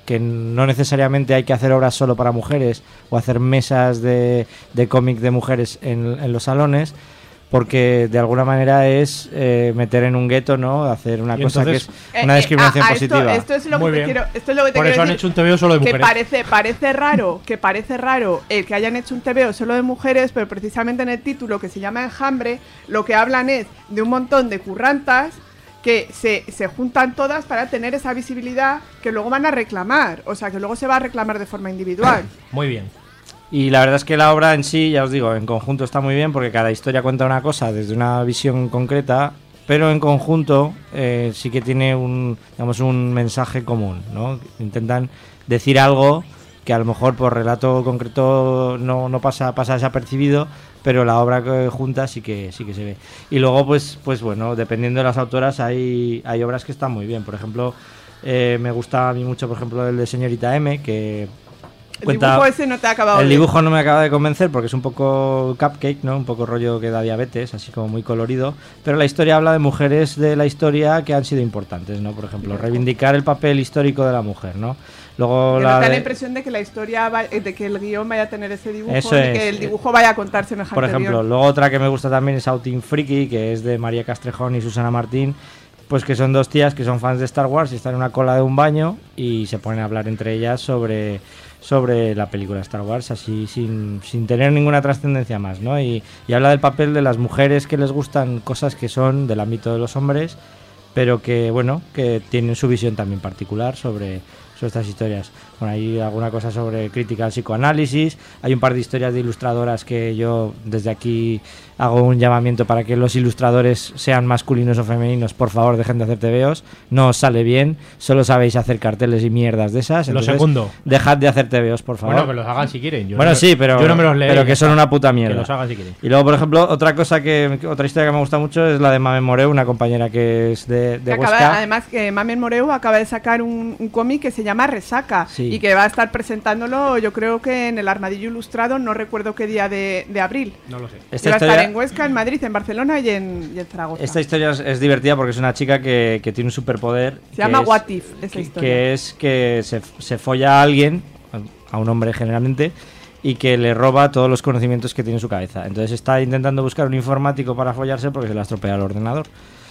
que no necesariamente hay que hacer obras solo para mujeres o hacer mesas de, de cómic de mujeres en, en los salones, porque de alguna manera es eh, meter en un gueto, ¿no? Hacer una Y cosa entonces- que es una discriminación Eh, eh, a- a esto- positiva. Esto, es lo Muy que te bien. quiero, esto es lo que te Por quiero eso han decir, hecho un T V O solo de que mujeres. parece, parece raro, que parece raro el que hayan hecho un T V O solo de mujeres, pero precisamente en el título, que se llama Enjambre, lo que hablan es de un montón de currantas que se, se juntan todas para tener esa visibilidad que luego van a reclamar, o sea, que luego se va a reclamar de forma individual. Muy bien. Y la verdad es que la obra en sí, ya os digo, en conjunto está muy bien porque cada historia cuenta una cosa desde una visión concreta, pero en conjunto eh, sí que tiene un, digamos, un mensaje común, ¿no? Intentan decir algo que a lo mejor por relato concreto no, no pasa, pasa desapercibido, pero la obra que junta sí que sí que se ve. Y luego, pues, pues bueno, dependiendo de las autoras, hay, hay obras que están muy bien. Por ejemplo, eh, me gusta a mí mucho, por ejemplo, el de Señorita M, que El cuenta- dibujo ese no te ha acabado el de- dibujo no me acaba de convencer porque es un poco cupcake, ¿no? Un poco rollo que da diabetes, así como muy colorido. Pero la historia habla de mujeres de la historia que han sido importantes, ¿no? Por ejemplo, reivindicar el papel histórico de la mujer, ¿no? Luego Que la no te da de- la impresión de que la historia, va- de que el guión vaya a tener ese dibujo, Eso y es. que el dibujo vaya a contar semejante Por ejemplo, guión. luego otra que me gusta también es Outing Freaky, que es de María Castrejón y Susana Martín, pues que son dos tías que son fans de Star Wars y están en una cola de un baño y se ponen a hablar entre ellas sobre, sobre la película Star Wars, así sin, sin tener ninguna trascendencia más, ¿no? Y, y habla del papel de las mujeres que les gustan cosas que son del ámbito de los hombres, pero que, bueno, que tienen su visión también particular sobre, sobre estas historias. Bueno, hay alguna cosa sobre crítica al psicoanálisis, hay un par de historias de ilustradoras que yo desde aquí hago un llamamiento para que los ilustradores sean masculinos o femeninos, por favor dejen de hacer tebeos, no os sale bien, solo sabéis hacer carteles y mierdas de esas. Lo entonces, segundo. Dejad de hacer tebeos, por favor. Bueno, que los hagan si quieren. Yo bueno, no- sí, pero, yo no me los leo pero y que ya son está. una puta mierda. Que los hagan si quieren. Y luego, por ejemplo, otra cosa que, otra historia que me gusta mucho es la de Mame Moreu, una compañera que es de, de Que acaba- Huesca. además, que Mamen Moreu acaba de sacar un, un cómic que se llama Resaca Sí. y que va a estar presentándolo, yo creo que en el Armadillo Ilustrado, no recuerdo qué día de, de abril. No lo sé. Esta Y va a estar historia- en Huesca, en Madrid, en Barcelona y en, y en Zaragoza. Esta historia es, es divertida porque es una chica que, que tiene un superpoder. Se que llama es- What If, esa que, historia. que es que se, se folla a alguien, a un hombre generalmente, y que le roba todos los conocimientos que tiene en su cabeza. Entonces está intentando buscar un informático para follarse porque se le ha estropeado el ordenador.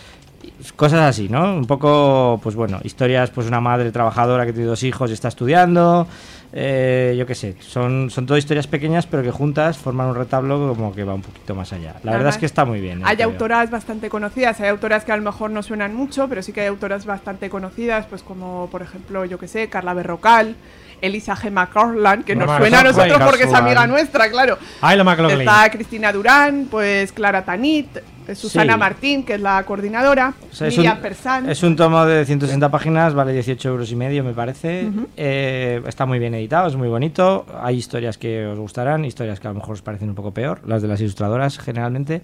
Y cosas así, ¿no? Un poco, pues bueno, historias, pues una madre trabajadora que tiene dos hijos y está estudiando, eh, yo qué sé, son, son todo historias pequeñas pero que juntas forman un retablo como que va un poquito más allá. La verdad Además, es que está muy bien. Hay creo. autoras bastante conocidas, hay autoras que a lo mejor no suenan mucho, pero sí que hay autoras bastante conocidas, pues como por ejemplo, yo que sé, Carla Berrocal, Elisa G. McCarlan, que nos Mamá, suena a Carla nosotros porque es Berrocal. amiga nuestra, claro. Ay, la McLaughlin. Está Cristina Durán, pues Clara Tanit, eh, Susana Sí. Martín, que es la coordinadora, O sea, es, Miriam un, Persán. es un tomo de ciento sesenta páginas, vale dieciocho euros y medio, me parece. Ujú. Eh, está muy bien editado, es muy bonito. Hay historias que os gustarán, historias que a lo mejor os parecen un poco peor, las de las ilustradoras generalmente.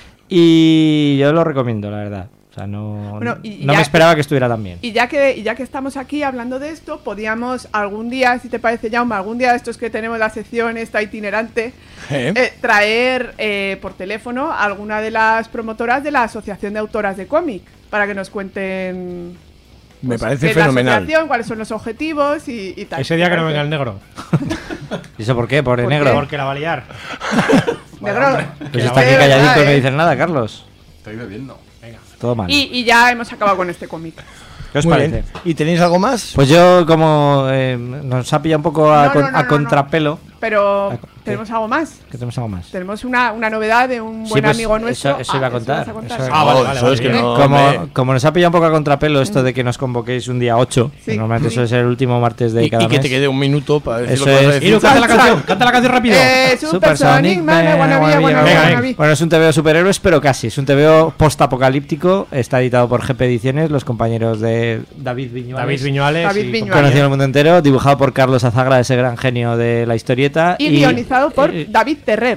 Y yo lo recomiendo, la verdad. O sea, no, Bueno, y no ya- me esperaba que estuviera tan bien. Y ya que y ya que estamos aquí hablando de esto, podíamos algún día, si te parece, Jaume, algún día de estos que tenemos la sección esta itinerante, ¿Eh? eh, traer eh, por teléfono a alguna de las promotoras de la Asociación de Autoras de Cómic para que nos cuenten Me pues, parece qué es la fenomenal. asociación, cuáles son los objetivos y, y tal. Ese día que no ¿Te venga el parece? negro. ¿Y eso por qué? ¿Por el ¿Por negro? qué? Porque la va a liar. Negro. Pues Que está la aquí va a liar, calladito, ¿eh? no dice nada, Carlos. Estoy bebiendo. Venga. Todo mal. Y, y ya hemos acabado con este cómic. ¿Qué os Muy parece? bien. ¿Y tenéis algo más? Pues yo, como eh, nos ha pillado un poco a, No, con- no, no, a no, contrapelo, Pero Ah, tenemos algo más. que tenemos algo más. Tenemos una, una novedad de un Sí, buen pues, amigo nuestro. Eso, eso iba a Ah, contar. vas eso iba a Ah, contar. vale, vale, vale, es que no, como, hombre. como nos ha pillado un poco a contrapelo esto de que nos convoquéis un día ocho, que Sí. normalmente Sí. suele ser el último martes de Y, cada y que mes. te quede un minuto para decir Eso lo que vas a es. decir. Iru, canta la canción, canta la canción rápido. Eh, Supersonic, Man, I wanna be, I wanna be, Venga, I wanna venga. be. Bueno, es un T V O superhéroes, pero casi. Es un T V O post-apocalíptico. Está editado por G P Ediciones, los compañeros de David Viñuales. David Viñuales. David y Viñuales. Conocido en el mundo entero, dibujado por Carlos Azagra, ese gran genio de la historieta. Y guionizado por eh, David Terrer.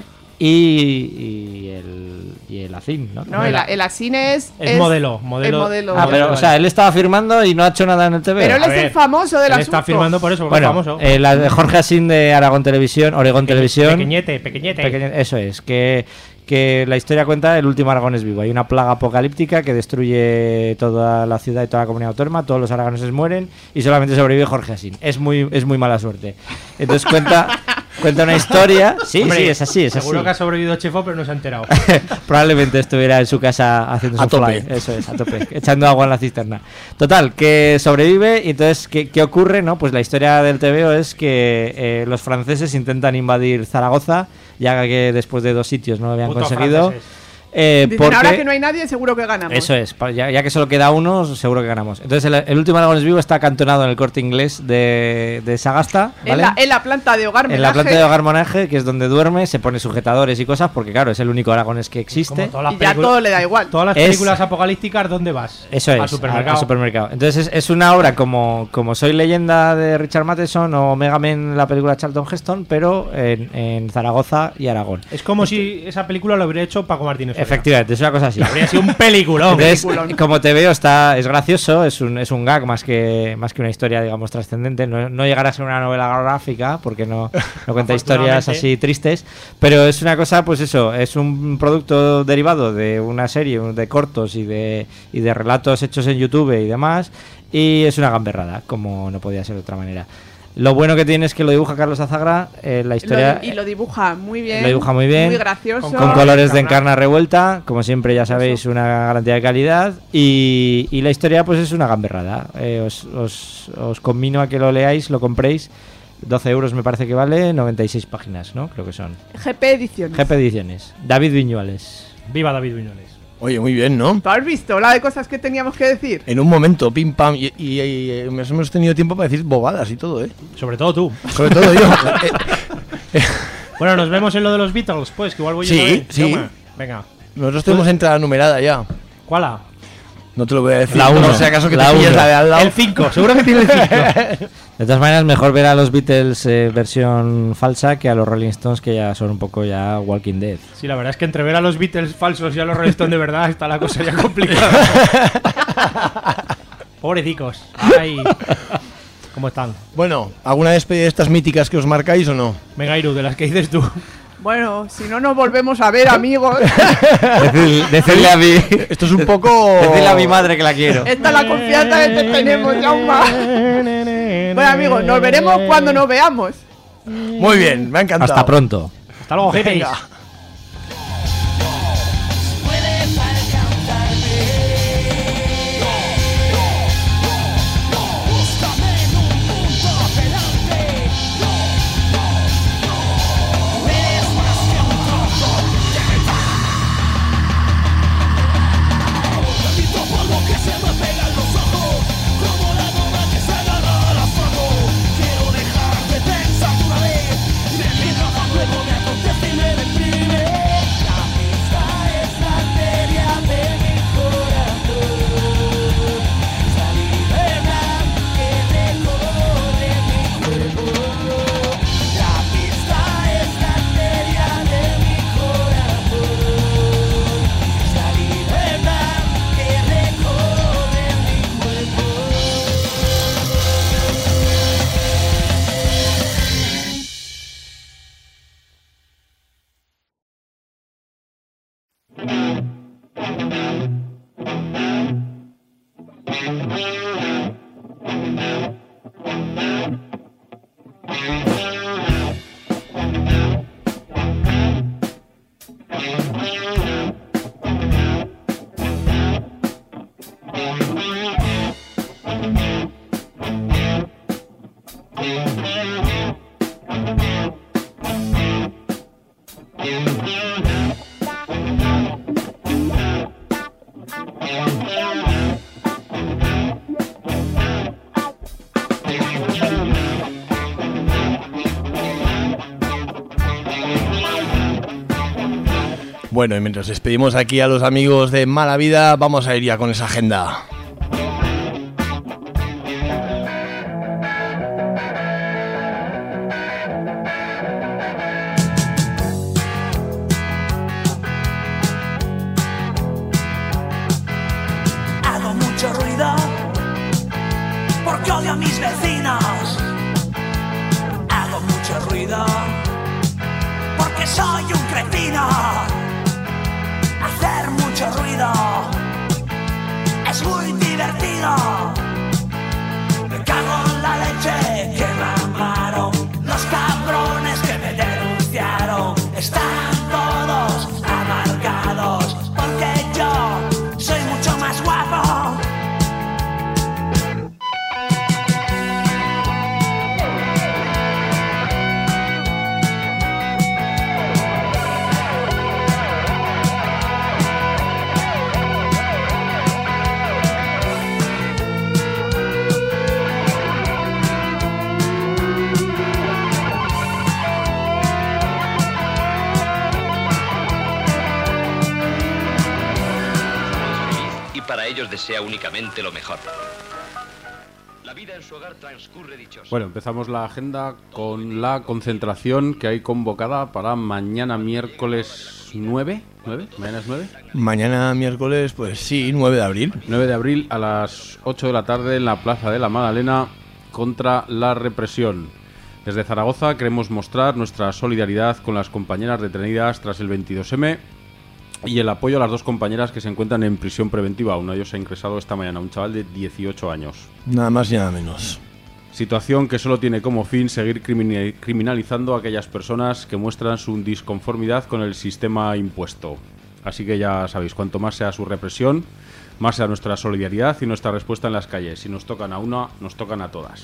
y, y el, y el Acin, ¿no? No, el, el Asine es. Es modelo, modelo- el modelo. Ah, pero, o sea, él estaba firmando y no ha hecho nada en el T V O. Pero él A es ver, el famoso del Él asunto. está firmando por eso, porque Bueno, es famoso. eh, la de Jorge Asín de Aragón Televisión, Oregón Televisión. Pequeñete, pequeñete. Pequeñe- eso es, que, que la historia cuenta el último Aragón es vivo. Hay una plaga apocalíptica que destruye toda la ciudad y toda la comunidad autónoma, todos los aragoneses mueren y solamente sobrevive Jorge Asín. Es muy, es muy mala suerte. Entonces cuenta... Cuenta una historia. Sí, Hombre, sí, es así, es seguro así. que ha sobrevivido Chefo, pero no se ha enterado. Probablemente estuviera en su casa haciendo A su tope. fly. Eso es, a tope, echando agua en la cisterna. Total, que sobrevive y entonces, ¿qué, qué ocurre? No, pues la historia del T V O es que eh, los franceses intentan invadir Zaragoza, ya que después de dos sitios no lo habían Putos conseguido. franceses. Eh, Dicen, porque... ahora que no hay nadie, seguro que ganamos. Eso es, pa- ya, ya que solo queda uno, seguro que ganamos. Entonces, el, el último Aragones vivo está acantonado en el Corte Inglés de, de Sagasta, En, ¿vale? la, en la planta de hogar En la planta de hogar monaje, que es donde duerme, se pone sujetadores y cosas, porque claro, es el único Aragones que existe. Todas las Y ya películas- todo le da igual. Todas las Es- películas apocalípticas, ¿dónde vas? Eso es, Al supermercado. al supermercado. Entonces es, es una obra como, como Soy Leyenda de Richard Matheson o Mega Man, la película de Charlton Heston, pero en, en Zaragoza y Aragón. Es como si esa película lo hubiera hecho Paco Martínez Soria. Efectivamente, es una cosa así. Habría sido un peliculón. Entonces, Peliculón. como te veo, está, es gracioso, es un, es un gag más que, más que una historia, digamos, trascendente. No, no llegará a ser una novela gráfica, porque no, no cuenta historias así tristes, pero es una cosa, pues eso, es un producto derivado de una serie de cortos y de, y de relatos hechos en YouTube y demás, y es una gamberrada, como no podía ser de otra manera. Lo bueno que tiene es que lo dibuja Carlos Azagra, eh, la historia... Lo di- y lo dibuja muy bien. Lo dibuja muy bien. Muy gracioso. Con colores de encarna revuelta, como siempre ya sabéis, una garantía de calidad. Y, y la historia pues es una gamberrada. Eh, os, os, os conmino a que lo leáis, lo compréis. doce euros me parece que vale, noventa y seis páginas, ¿no? Creo que son. G P Ediciones. G P Ediciones. David Viñuales. Viva David Viñuales. Oye, muy bien, ¿no? ¿Tú has visto la de cosas que teníamos que decir? En un momento, pim pam, y, y, y, y hemos tenido tiempo para decir bobadas y todo, ¿eh? Sobre todo tú. Sobre todo yo. Bueno, nos vemos en lo de los Beatles, pues, que igual voy yo Sí, también. sí. Toma, venga. Nosotros tenemos entrada numerada ya. ¿Cuál A? No te lo voy a decir. La uno, por si acaso que la te pilles uno. la de al lado. El cinco, seguro que tiene el cinco. De todas maneras, mejor ver a los Beatles eh, versión falsa que a los Rolling Stones, que ya son un poco ya Walking Dead. Sí, la verdad es que entre ver a los Beatles falsos y a los Rolling Stones de verdad está la cosa ya complicada. Pobrecicos. Ay. ¿Cómo están? Bueno, ¿alguna despedida de estas míticas que os marcáis o no? Venga, Iru, de las que dices tú. Bueno, si no nos volvemos a ver, amigos. Decid- Decidle a mí. Esto es un poco. Decidle a mi madre que la quiero. Esta es la confianza que te tenemos, Jauma. Bueno, amigos, nos veremos cuando nos veamos. Muy bien, me ha encantado. Hasta pronto. Hasta luego, hippies. Venga. Bueno, y mientras despedimos aquí a los amigos de Mala Vida, vamos a ir ya con esa agenda. Hago mucho ruido porque odio a mis vecinos. Hago mucho ruido porque soy un cretino. mucho ruido. Es muy divertido. Me cago en la leche que me amaron. Los cabrones que me denunciaron están todos amargados porque yo soy mucho más guapo. Para ellos desea únicamente lo mejor. La vida en su hogar transcurre dichosa. Bueno, empezamos la agenda con la concentración que hay convocada para mañana miércoles nueve. ¿nueve? ¿Mañana es nueve? Mañana miércoles, pues sí, nueve de abril. nueve de abril a las ocho de la tarde en la Plaza de la Magdalena contra la represión. Desde Zaragoza queremos mostrar nuestra solidaridad con las compañeras detenidas tras el veintidós eme y el apoyo a las dos compañeras que se encuentran en prisión preventiva. Uno de ellos ha ingresado esta mañana, un chaval de dieciocho años. Nada más y nada menos. Situación que solo tiene como fin seguir criminalizando a aquellas personas que muestran su disconformidad con el sistema impuesto. Así que ya sabéis, cuanto más sea su represión, más sea nuestra solidaridad y nuestra respuesta en las calles. Si nos tocan a una, nos tocan a todas.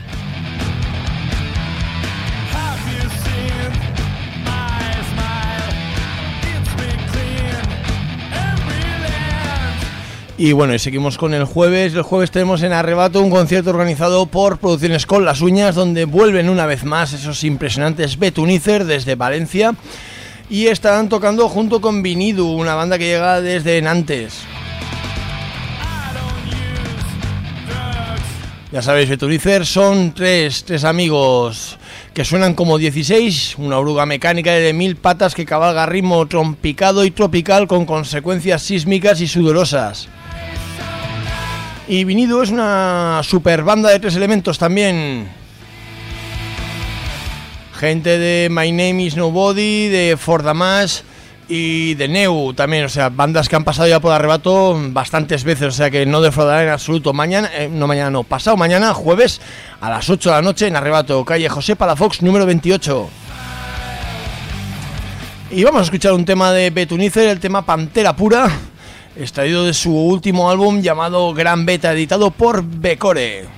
Y bueno, y seguimos con el jueves. El jueves tenemos en Arrebato un concierto organizado por Producciones Con Las Uñas, donde vuelven una vez más esos impresionantes Betunizer desde Valencia. Y estarán tocando junto con Vinidu, una banda que llega desde Nantes. Ya sabéis, Betunizer son tres, tres amigos que suenan como dieciséis, una oruga mecánica de mil patas que cabalga a ritmo trompicado y tropical con consecuencias sísmicas y sudorosas. Y Vinidu es una super banda de tres elementos también. Gente de My Name Is Nobody, de For Damas y de Neu también. O sea, bandas que han pasado ya por Arrebato bastantes veces. O sea que no defraudarán en absoluto. Mañana, eh, no mañana, no, pasado mañana, jueves, a las ocho de la noche en Arrebato, calle José Palafox, número veintiocho. Y vamos a escuchar un tema de Betunizer, el tema Pantera Pura, extraído de su último álbum llamado Gran Beta, editado por Becore.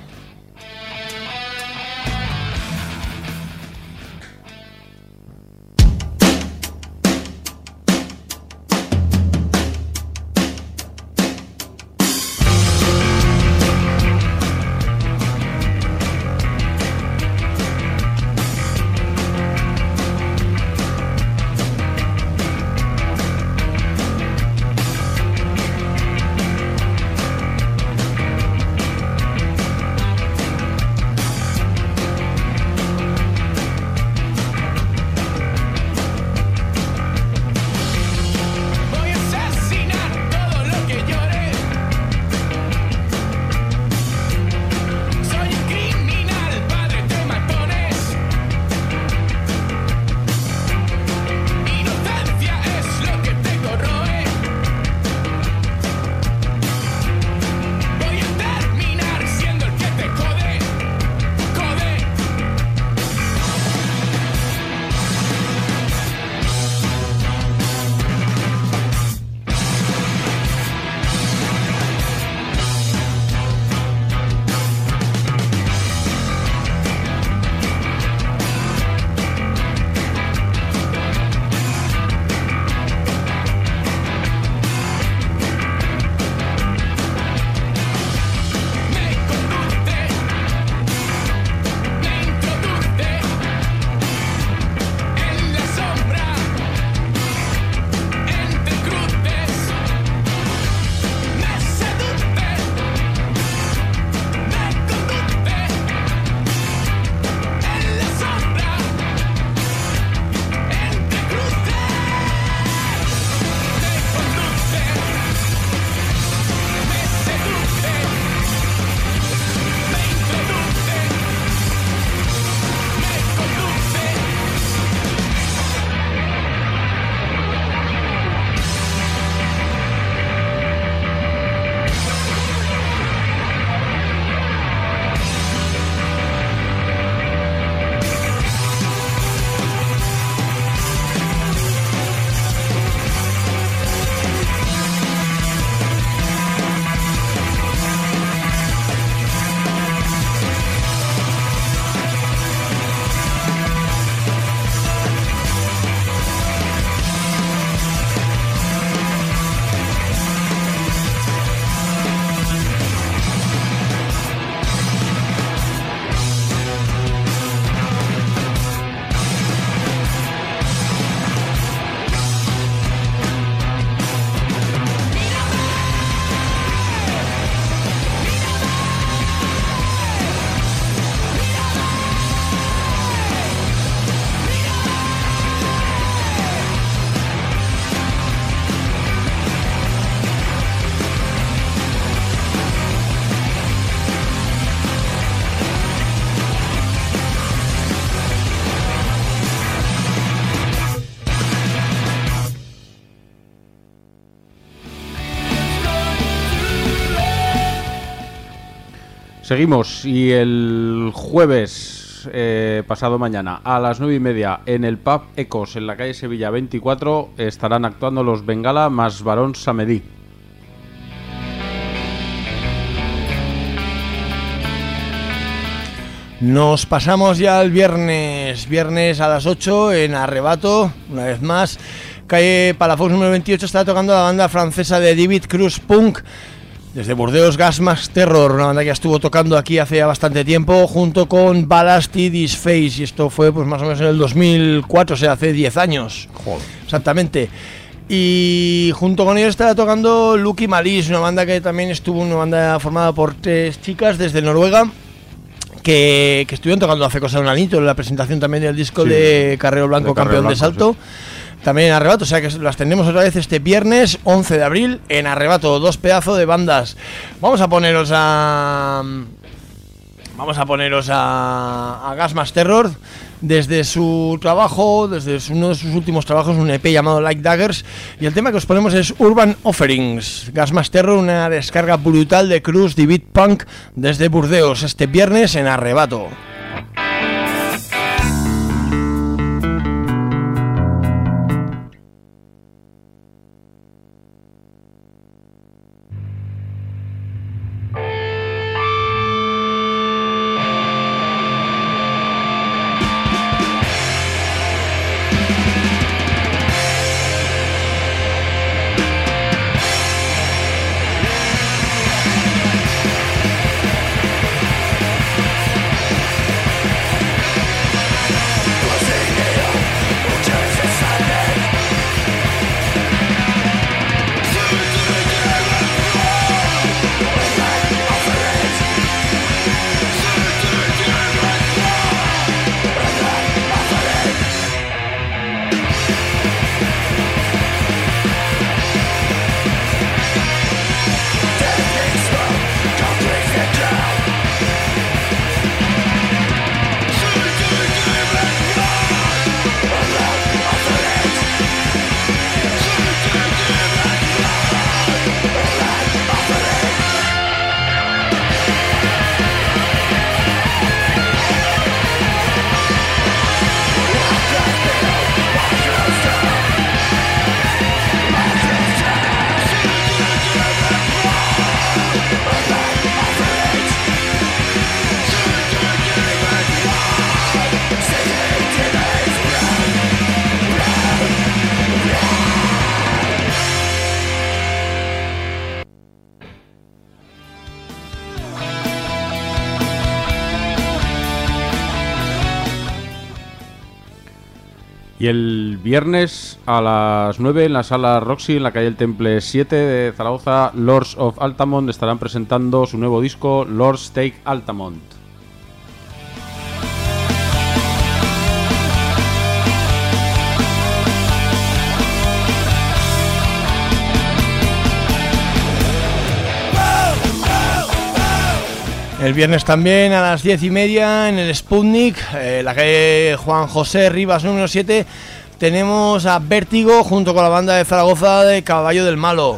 Seguimos y el jueves eh, pasado mañana a las nueve y media en el pub Ecos en la calle Sevilla veinticuatro estarán actuando los Bengala más Barón Samedí. Nos pasamos ya al viernes, viernes a las ocho en Arrebato, una vez más, calle Palafox número veintiocho, está tocando la banda francesa de David Cruz Punk, desde Burdeos, Gas Mask Terror, una banda que estuvo tocando aquí hace ya bastante tiempo, junto con Ballast y Disface, y esto fue pues más o menos en el dos mil cuatro, o sea, hace diez años. Joder. Exactamente. Y junto con ellos estaba tocando Lucky Malice, una banda que también estuvo, una banda formada por tres chicas desde Noruega, Que, que estuvieron tocando hace cosas un anito en la presentación también del disco sí, de Carrero Blanco, de Campeón Carrero Blanco, de Salto, sí. También en Arrebato, o sea que las tendremos otra vez este viernes once de abril en Arrebato, dos pedazos de bandas. Vamos a poneros a vamos a poneros a, a Gas Mask Terror desde su trabajo, desde uno de sus últimos trabajos, un E P llamado Like Daggers, y el tema que os ponemos es Urban Offerings. Gas Mask Terror, una descarga brutal de Cruz de Beat Punk desde Burdeos este viernes en Arrebato. Y el viernes a las nueve en la sala Roxy, en la calle El Temple siete de Zaragoza, Lords of Altamont estarán presentando su nuevo disco, Lords Take Altamont. El viernes también a las diez y media en el Sputnik, eh, la calle Juan José Rivas número siete, tenemos a Vértigo junto con la banda de Zaragoza de Caballo del Malo.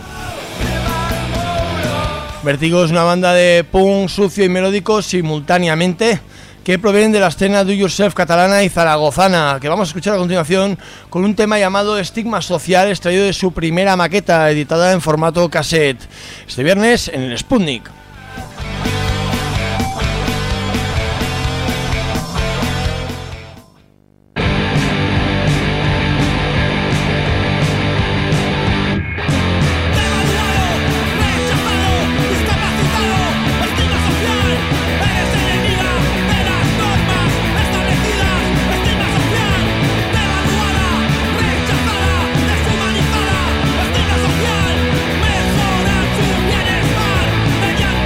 Vértigo es una banda de punk sucio y melódico simultáneamente que provienen de la escena do yourself catalana y zaragozana, que vamos a escuchar a continuación con un tema llamado Estigma Social, extraído de su primera maqueta editada en formato cassette. Este viernes en el Sputnik. Mediante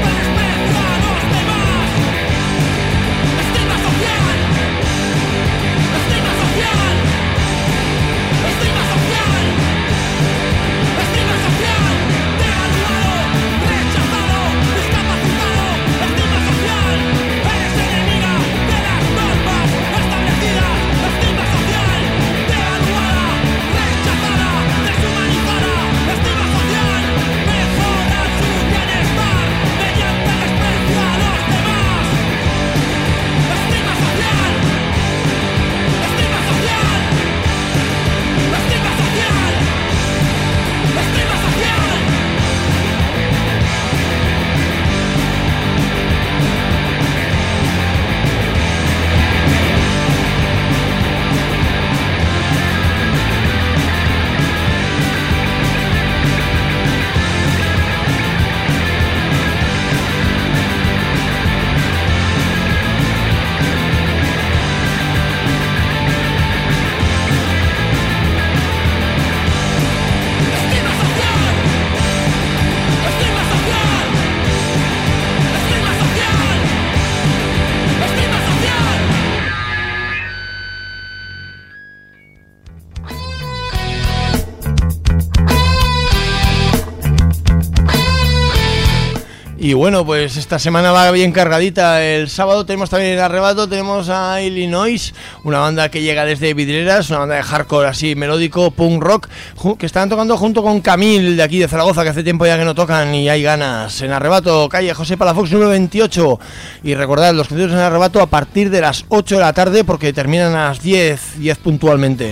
Y bueno, pues esta semana va bien cargadita. El sábado tenemos también el arrebato, tenemos a Illinois, una banda que llega desde Vidrieras, una banda de hardcore así melódico, punk rock, que están tocando junto con Camil de aquí de Zaragoza, que hace tiempo ya que no tocan y hay ganas. En arrebato, calle José Palafox número veintiocho. Y recordad, los conciertos en arrebato a partir de las ocho de la tarde porque terminan a las diez, diez puntualmente.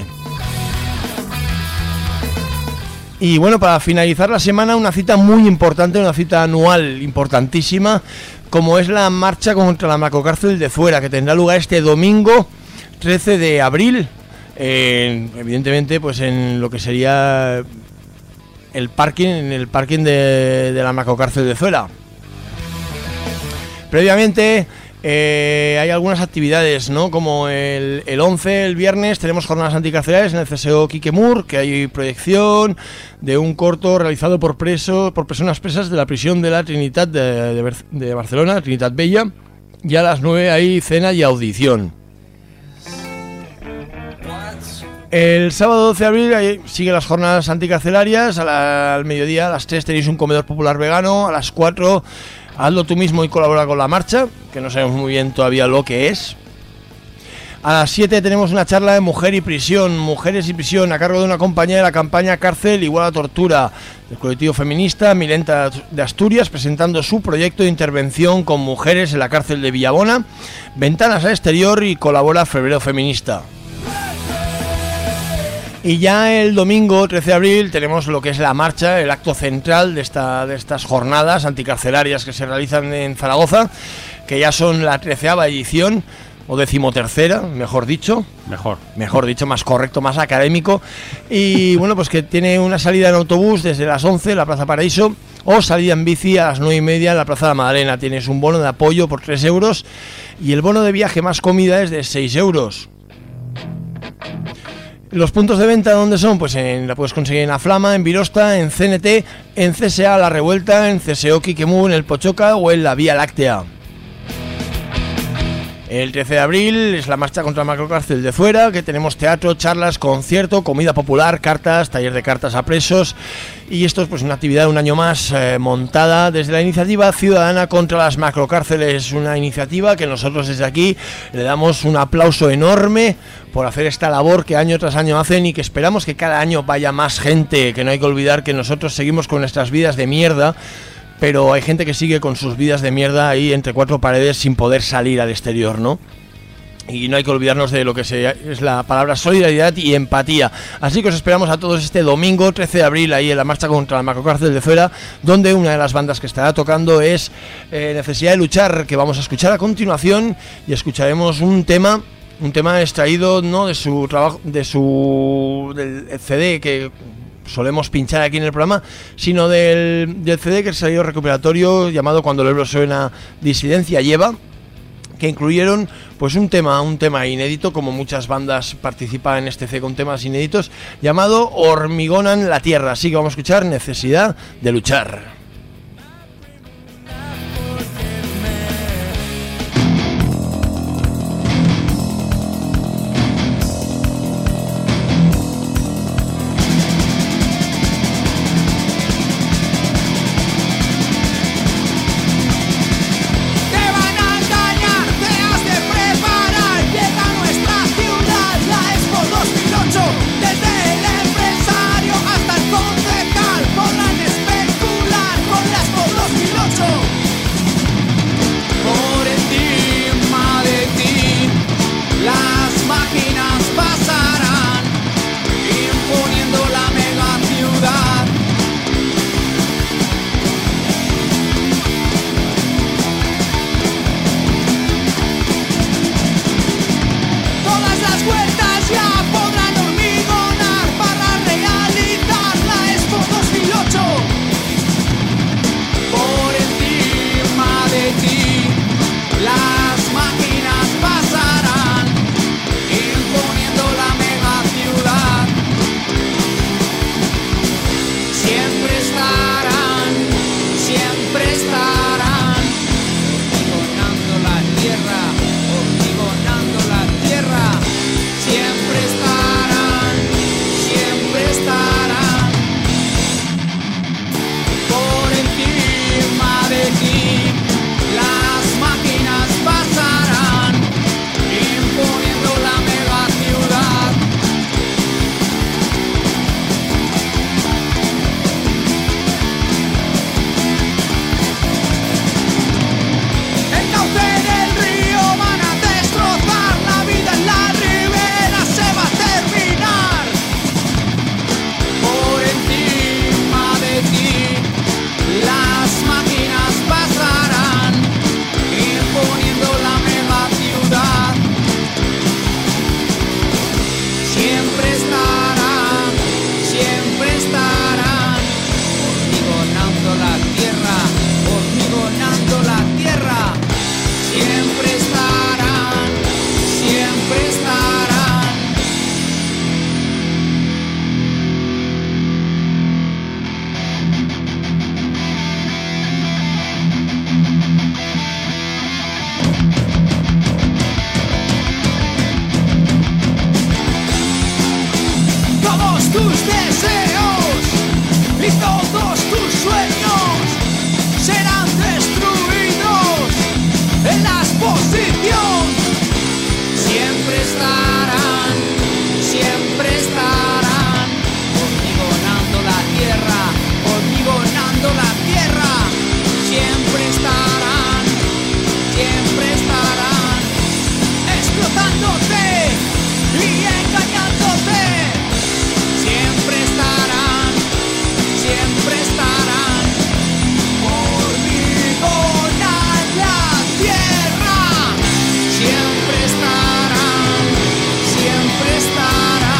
Y bueno, para finalizar la semana, una cita muy importante, una cita anual importantísima, como es la marcha contra la macrocárcel de Zuera, que tendrá lugar este domingo trece de abril, eh, evidentemente pues en lo que sería el parking, en el parking de, de la macrocárcel de Zuera. Previamente Eh, hay algunas actividades, ¿no? Como el, el once, el viernes, tenemos jornadas anticarcelarias en el C S O Quiquemur, que hay proyección de un corto realizado por presos, por personas presas de la prisión de la Trinitat de, de, de Barcelona, Trinitat Vella, y a las nueve hay cena y audición. El sábado doce de abril ahí siguen las jornadas anticarcelarias, a la, al mediodía a las tres tenéis un comedor popular vegano, a las cuatro hazlo tú mismo y colabora con la marcha, que no sabemos muy bien todavía lo que es. A las siete tenemos una charla de mujer y prisión, mujeres y prisión, a cargo de una compañía de la campaña Cárcel igual a tortura, del colectivo feminista Milenta de Asturias, presentando su proyecto de intervención con mujeres en la cárcel de Villabona, Ventanas al Exterior y colabora Febrero Feminista. Y ya el domingo trece de abril tenemos lo que es la marcha, el acto central de, esta, de estas jornadas anticarcelarias que se realizan en Zaragoza, que ya son la treceava edición, o decimotercera, mejor dicho. Mejor. Mejor dicho, más correcto, más académico. Y bueno, pues que tiene una salida en autobús desde las once en la Plaza Paraíso, o salida en bici a las nueve y media en la Plaza de la Magdalena. Tienes un bono de apoyo por tres euros y el bono de viaje más comida es de seis euros. Los puntos de venta, ¿dónde son? Pues en, la puedes conseguir en La Flama, en Virosta, en C N T, en C S A La Revuelta, en C S O Quiquemú, en el Pochoca o en la Vía Láctea. El trece de abril es la marcha contra la macrocárcel de Zuera, que tenemos teatro, charlas, concierto, comida popular, cartas, taller de cartas a presos. Y esto es pues una actividad un año más eh, montada desde la iniciativa ciudadana contra las macrocárceles, una iniciativa que nosotros desde aquí le damos un aplauso enorme por hacer esta labor que año tras año hacen y que esperamos que cada año vaya más gente, que no hay que olvidar que nosotros seguimos con nuestras vidas de mierda, pero hay gente que sigue con sus vidas de mierda ahí entre cuatro paredes sin poder salir al exterior, ¿no? Y no hay que olvidarnos de lo que se, es la palabra solidaridad y empatía. Así que os esperamos a todos este domingo trece de abril ahí en la marcha contra la macrocárcel de Zuera, donde una de las bandas que estará tocando es eh, Necesidad de Luchar, que vamos a escuchar a continuación, y escucharemos un tema, un tema extraído no de su trabajo, de su del C D que solemos pinchar aquí en el programa, sino del, del C D que salió recuperatorio llamado Cuando el Ebro suena, Disidencia lleva, que incluyeron pues un tema, un tema inédito, como muchas bandas participan en este C D con temas inéditos, llamado Hormigonan la Tierra. Así que vamos a escuchar Necesidad de Luchar. Desde el empresario hasta el concejal podrán especular todos tus deseos y todos tus sueños serán destruidos en la exposición. Siempre estarán, siempre estarán hormigonando la tierra, hormigonando la tierra. Siempre estarán, siempre estarán explotándote y engañándote. Siempre estarán, siempre estarán hormigonan la tierra. Siempre estarán, siempre estarán.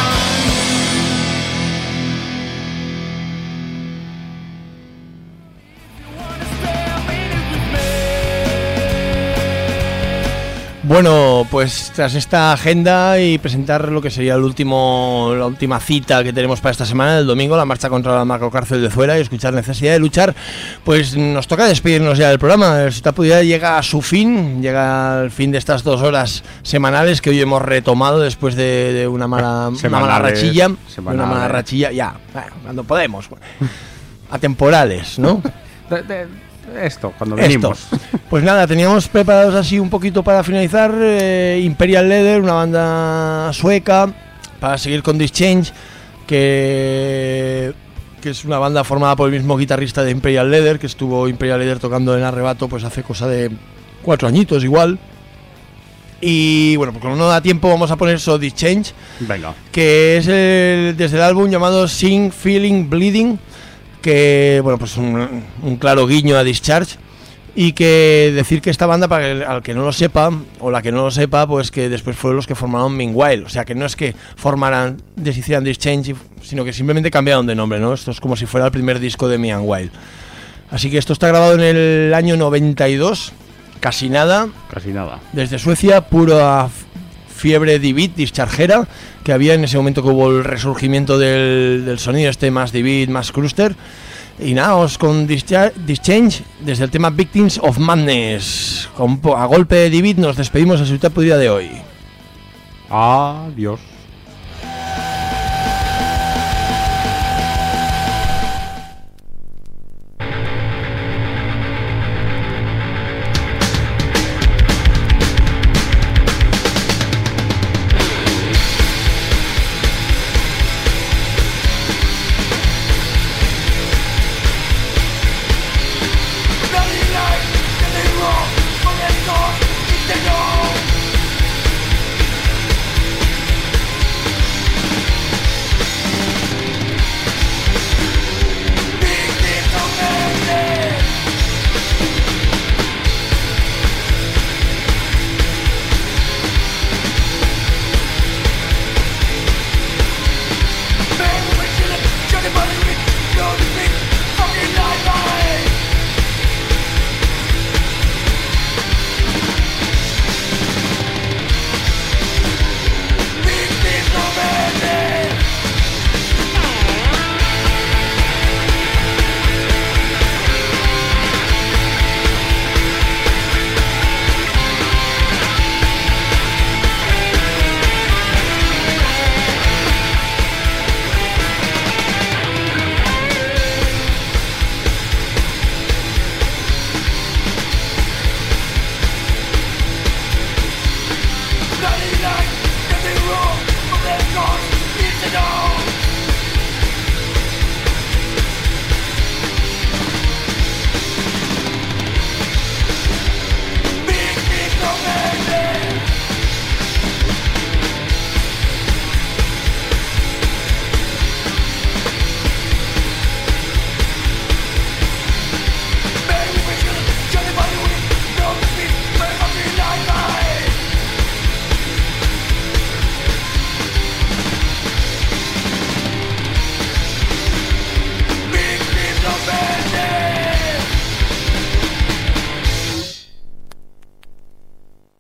Bueno, pues tras esta agenda y presentar lo que sería el último, la última cita que tenemos para esta semana, el domingo, la marcha contra la macrocárcel de Zuera y escuchar necesidad de luchar, pues nos toca despedirnos ya del programa. Esta Pudiera llega a su fin, llega al fin de estas dos horas semanales que hoy hemos retomado después de, de una mala, una mala rachilla, de una mala rachilla, ya, bueno, cuando podemos, atemporales, ¿no? De, de, Esto, cuando venimos. Esto. Pues nada, teníamos preparados así un poquito para finalizar eh, Imperial Leather, una banda sueca, para seguir con Dischange, que, que es una banda formada por el mismo guitarrista de Imperial Leather, que estuvo Imperial Leather tocando en Arrebato pues hace cosa de cuatro añitos igual. Y bueno, pues como no da tiempo vamos a poner So Dischange, venga, que es el, desde el álbum llamado Sing, Feeling, Bleeding, que bueno, pues un, un claro guiño a Discharge. Y que decir que esta banda, para el, al que no lo sepa, o la que no lo sepa, pues que después fueron los que formaron Meanwhile. O sea, que no es que formaran, deshicieran Dischange, sino que simplemente cambiaron de nombre, ¿no? Esto es como si fuera el primer disco de Meanwhile. Así que esto está grabado en el año noventa y dos, casi nada. Casi nada. Desde Suecia, pura fiebre D-beat, dischargera, que había en ese momento que hubo el resurgimiento del, del sonido este más D-beat, más cruster. Y nada, os con Dischange desde el tema Victims of Madness. Con, a golpe de D-beat nos despedimos de su etapa de hoy. Adiós.